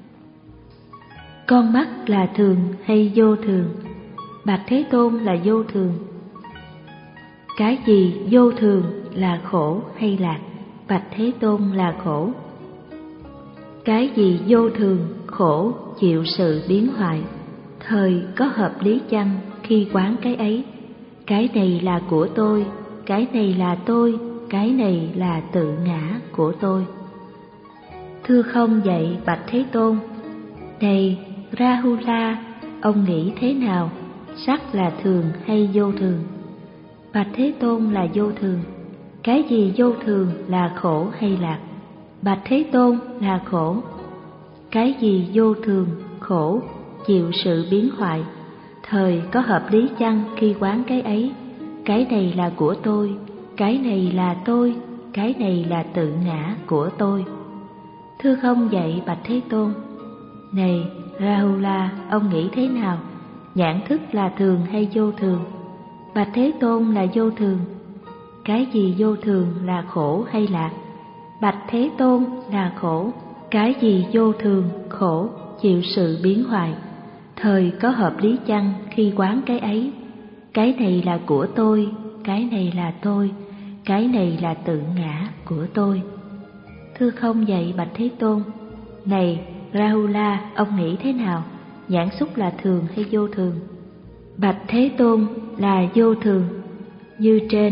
Con mắt là thường hay vô thường? Bạch Thế Tôn là vô thường. Cái gì vô thường là khổ hay lạc? Bạch Thế Tôn là khổ. Cái gì vô thường, khổ, chịu sự biến hoại, thời có hợp lý chăng khi quán cái ấy? Cái này là của tôi, cái này là tôi, cái này là tự ngã của tôi. Thưa không vậy bạch Thế Tôn. Này Rahula, ông nghĩ thế nào? Sắc là thường hay vô thường? Bạch Thế Tôn là vô thường. Cái gì vô thường là khổ hay lạc? Bạch Thế Tôn là khổ. Cái gì vô thường, khổ, chịu sự biến hoại, thời có hợp lý chăng khi quán cái ấy? Cái này là của tôi, cái này là tôi, cái này là tự ngã của tôi. Thưa không vậy bạch Thế Tôn. Này Rahula, ông nghĩ thế nào? Nhãn thức là thường hay vô thường? Bạch Thế Tôn là vô thường. Cái gì vô thường là khổ hay lạc? Bạch Thế Tôn là khổ. Cái gì vô thường, khổ, chịu sự biến hoại, thời có hợp lý chăng khi quán cái ấy? Cái này là của tôi, cái này là tôi, cái này là tự ngã của tôi. Thưa không vậy bạch Thế Tôn. Này Rahula, ông nghĩ thế nào? Nhãn xúc là thường hay vô thường? Bạch Thế Tôn là vô thường, như trên.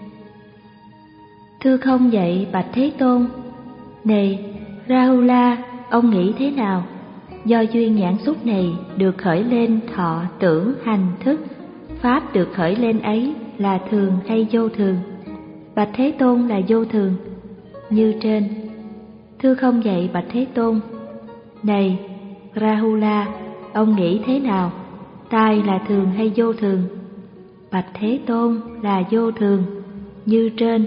Thưa không vậy bạch Thế Tôn. Này Rahula, ông nghĩ thế nào? Do duyên nhãn xúc này được khởi lên thọ tưởng hành thức, pháp được khởi lên ấy là thường hay vô thường? Bạch Thế Tôn là vô thường, như trên. Thưa không vậy bạch Thế Tôn. Này Rahula, ông nghĩ thế nào? Tai là thường hay vô thường? Bạch Thế Tôn là vô thường, như trên.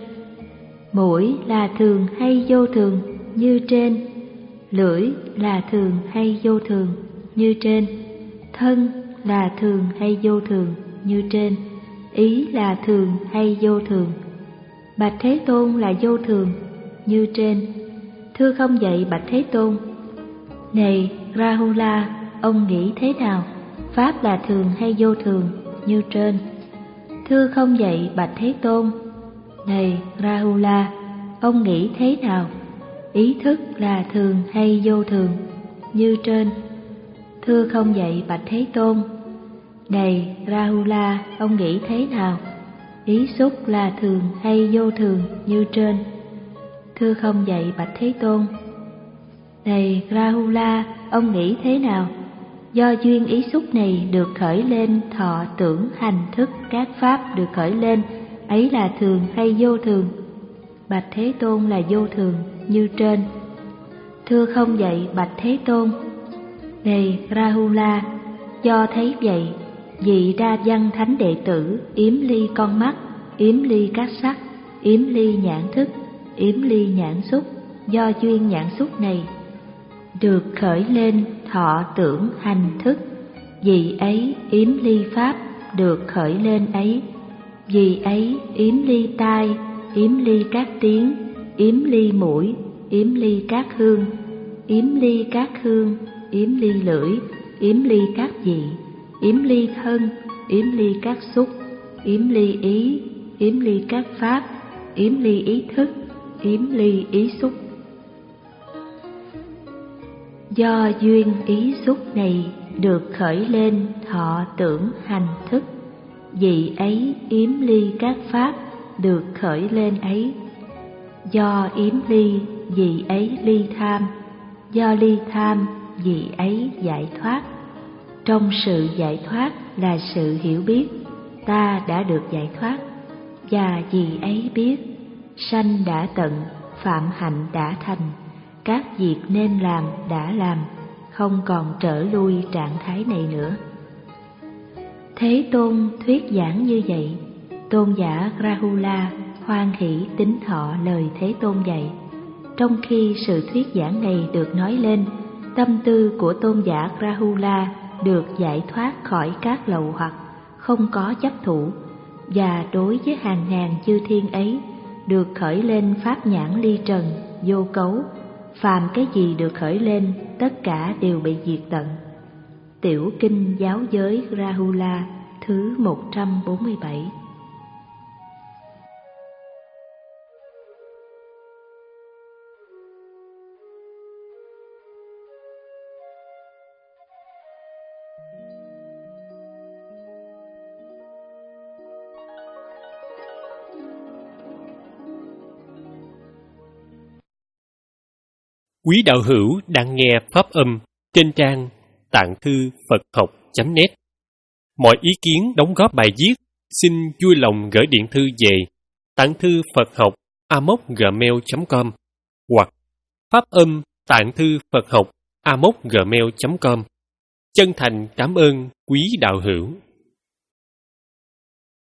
Mũi là thường hay vô thường? Như trên. Lưỡi là thường hay vô thường? Như trên. Thân là thường hay vô thường? Như trên. Ý là thường hay vô thường? Bạch Thế Tôn là vô thường, như trên. Thưa không vậy bạch Thế Tôn. Này Rahula, ông nghĩ thế nào? Pháp là thường hay vô thường? Như trên. Thưa không vậy bạch Thế Tôn. Này Rahula, ông nghĩ thế nào? Ý thức là thường hay vô thường? Như trên. Thưa không vậy bạch Thế Tôn. Này Rahula, ông nghĩ thế nào? Ý xúc là thường hay vô thường? Như trên. Thưa không vậy bạch Thế Tôn. Này Rahula, ông nghĩ thế nào? Do duyên ý xúc này được khởi lên thọ tưởng hành thức, các pháp được khởi lên ấy là thường hay vô thường? Bạch Thế Tôn là vô thường, như trên. Thưa không vậy bạch Thế Tôn. Này Rahula, do thấy vậy, vị đa văn thánh đệ tử yếm ly con mắt, yếm ly các sắc, yếm ly nhãn thức, yếm ly nhãn xúc, do duyên nhãn xúc này được khởi lên thọ tưởng hành thức, vì ấy yếm ly pháp được khởi lên ấy, vì ấy yếm ly tai, yếm ly các tiếng, yếm ly mũi, yếm ly các hương, yếm ly các hương, yếm ly lưỡi, yếm ly các vị, yếm ly thân, yếm ly các xúc, yếm ly ý, yếm ly các pháp, yếm ly ý thức, yếm ly ý xúc. Do duyên ý xúc này được khởi lên thọ tưởng hành thức, vì ấy yếm ly các pháp được khởi lên ấy. Do yếm ly, vì ấy ly tham, do ly tham, vị ấy giải thoát. Trong sự giải thoát là sự hiểu biết ta đã được giải thoát, và vị ấy biết sanh đã tận, phạm hạnh đã thành, các việc nên làm đã làm, không còn trở lui trạng thái này nữa. Thế Tôn thuyết giảng như vậy, tôn giả Rahula hoan hỷ tín thọ lời Thế Tôn dạy. Trong khi sự thuyết giảng này được nói lên, tâm tư của tôn giả Rahula được giải thoát khỏi các lậu hoặc, không có chấp thủ, và đối với hàng ngàn chư thiên ấy được khởi lên pháp nhãn ly trần, vô cấu. Phàm cái gì được khởi lên, tất cả đều bị diệt tận. Tiểu kinh giáo giới Rahula thứ một trăm bốn mươi bảy. Quý đạo hữu đang nghe pháp âm trên trang tạng thư Phật học chấm net. Mọi ý kiến đóng góp bài viết xin vui lòng gửi điện thư về tạng thư Phật học a m o c gmail chấm com hoặc pháp âm tạng thư Phật học a m o c gmail chấm com. Chân thành cảm ơn quý đạo hữu.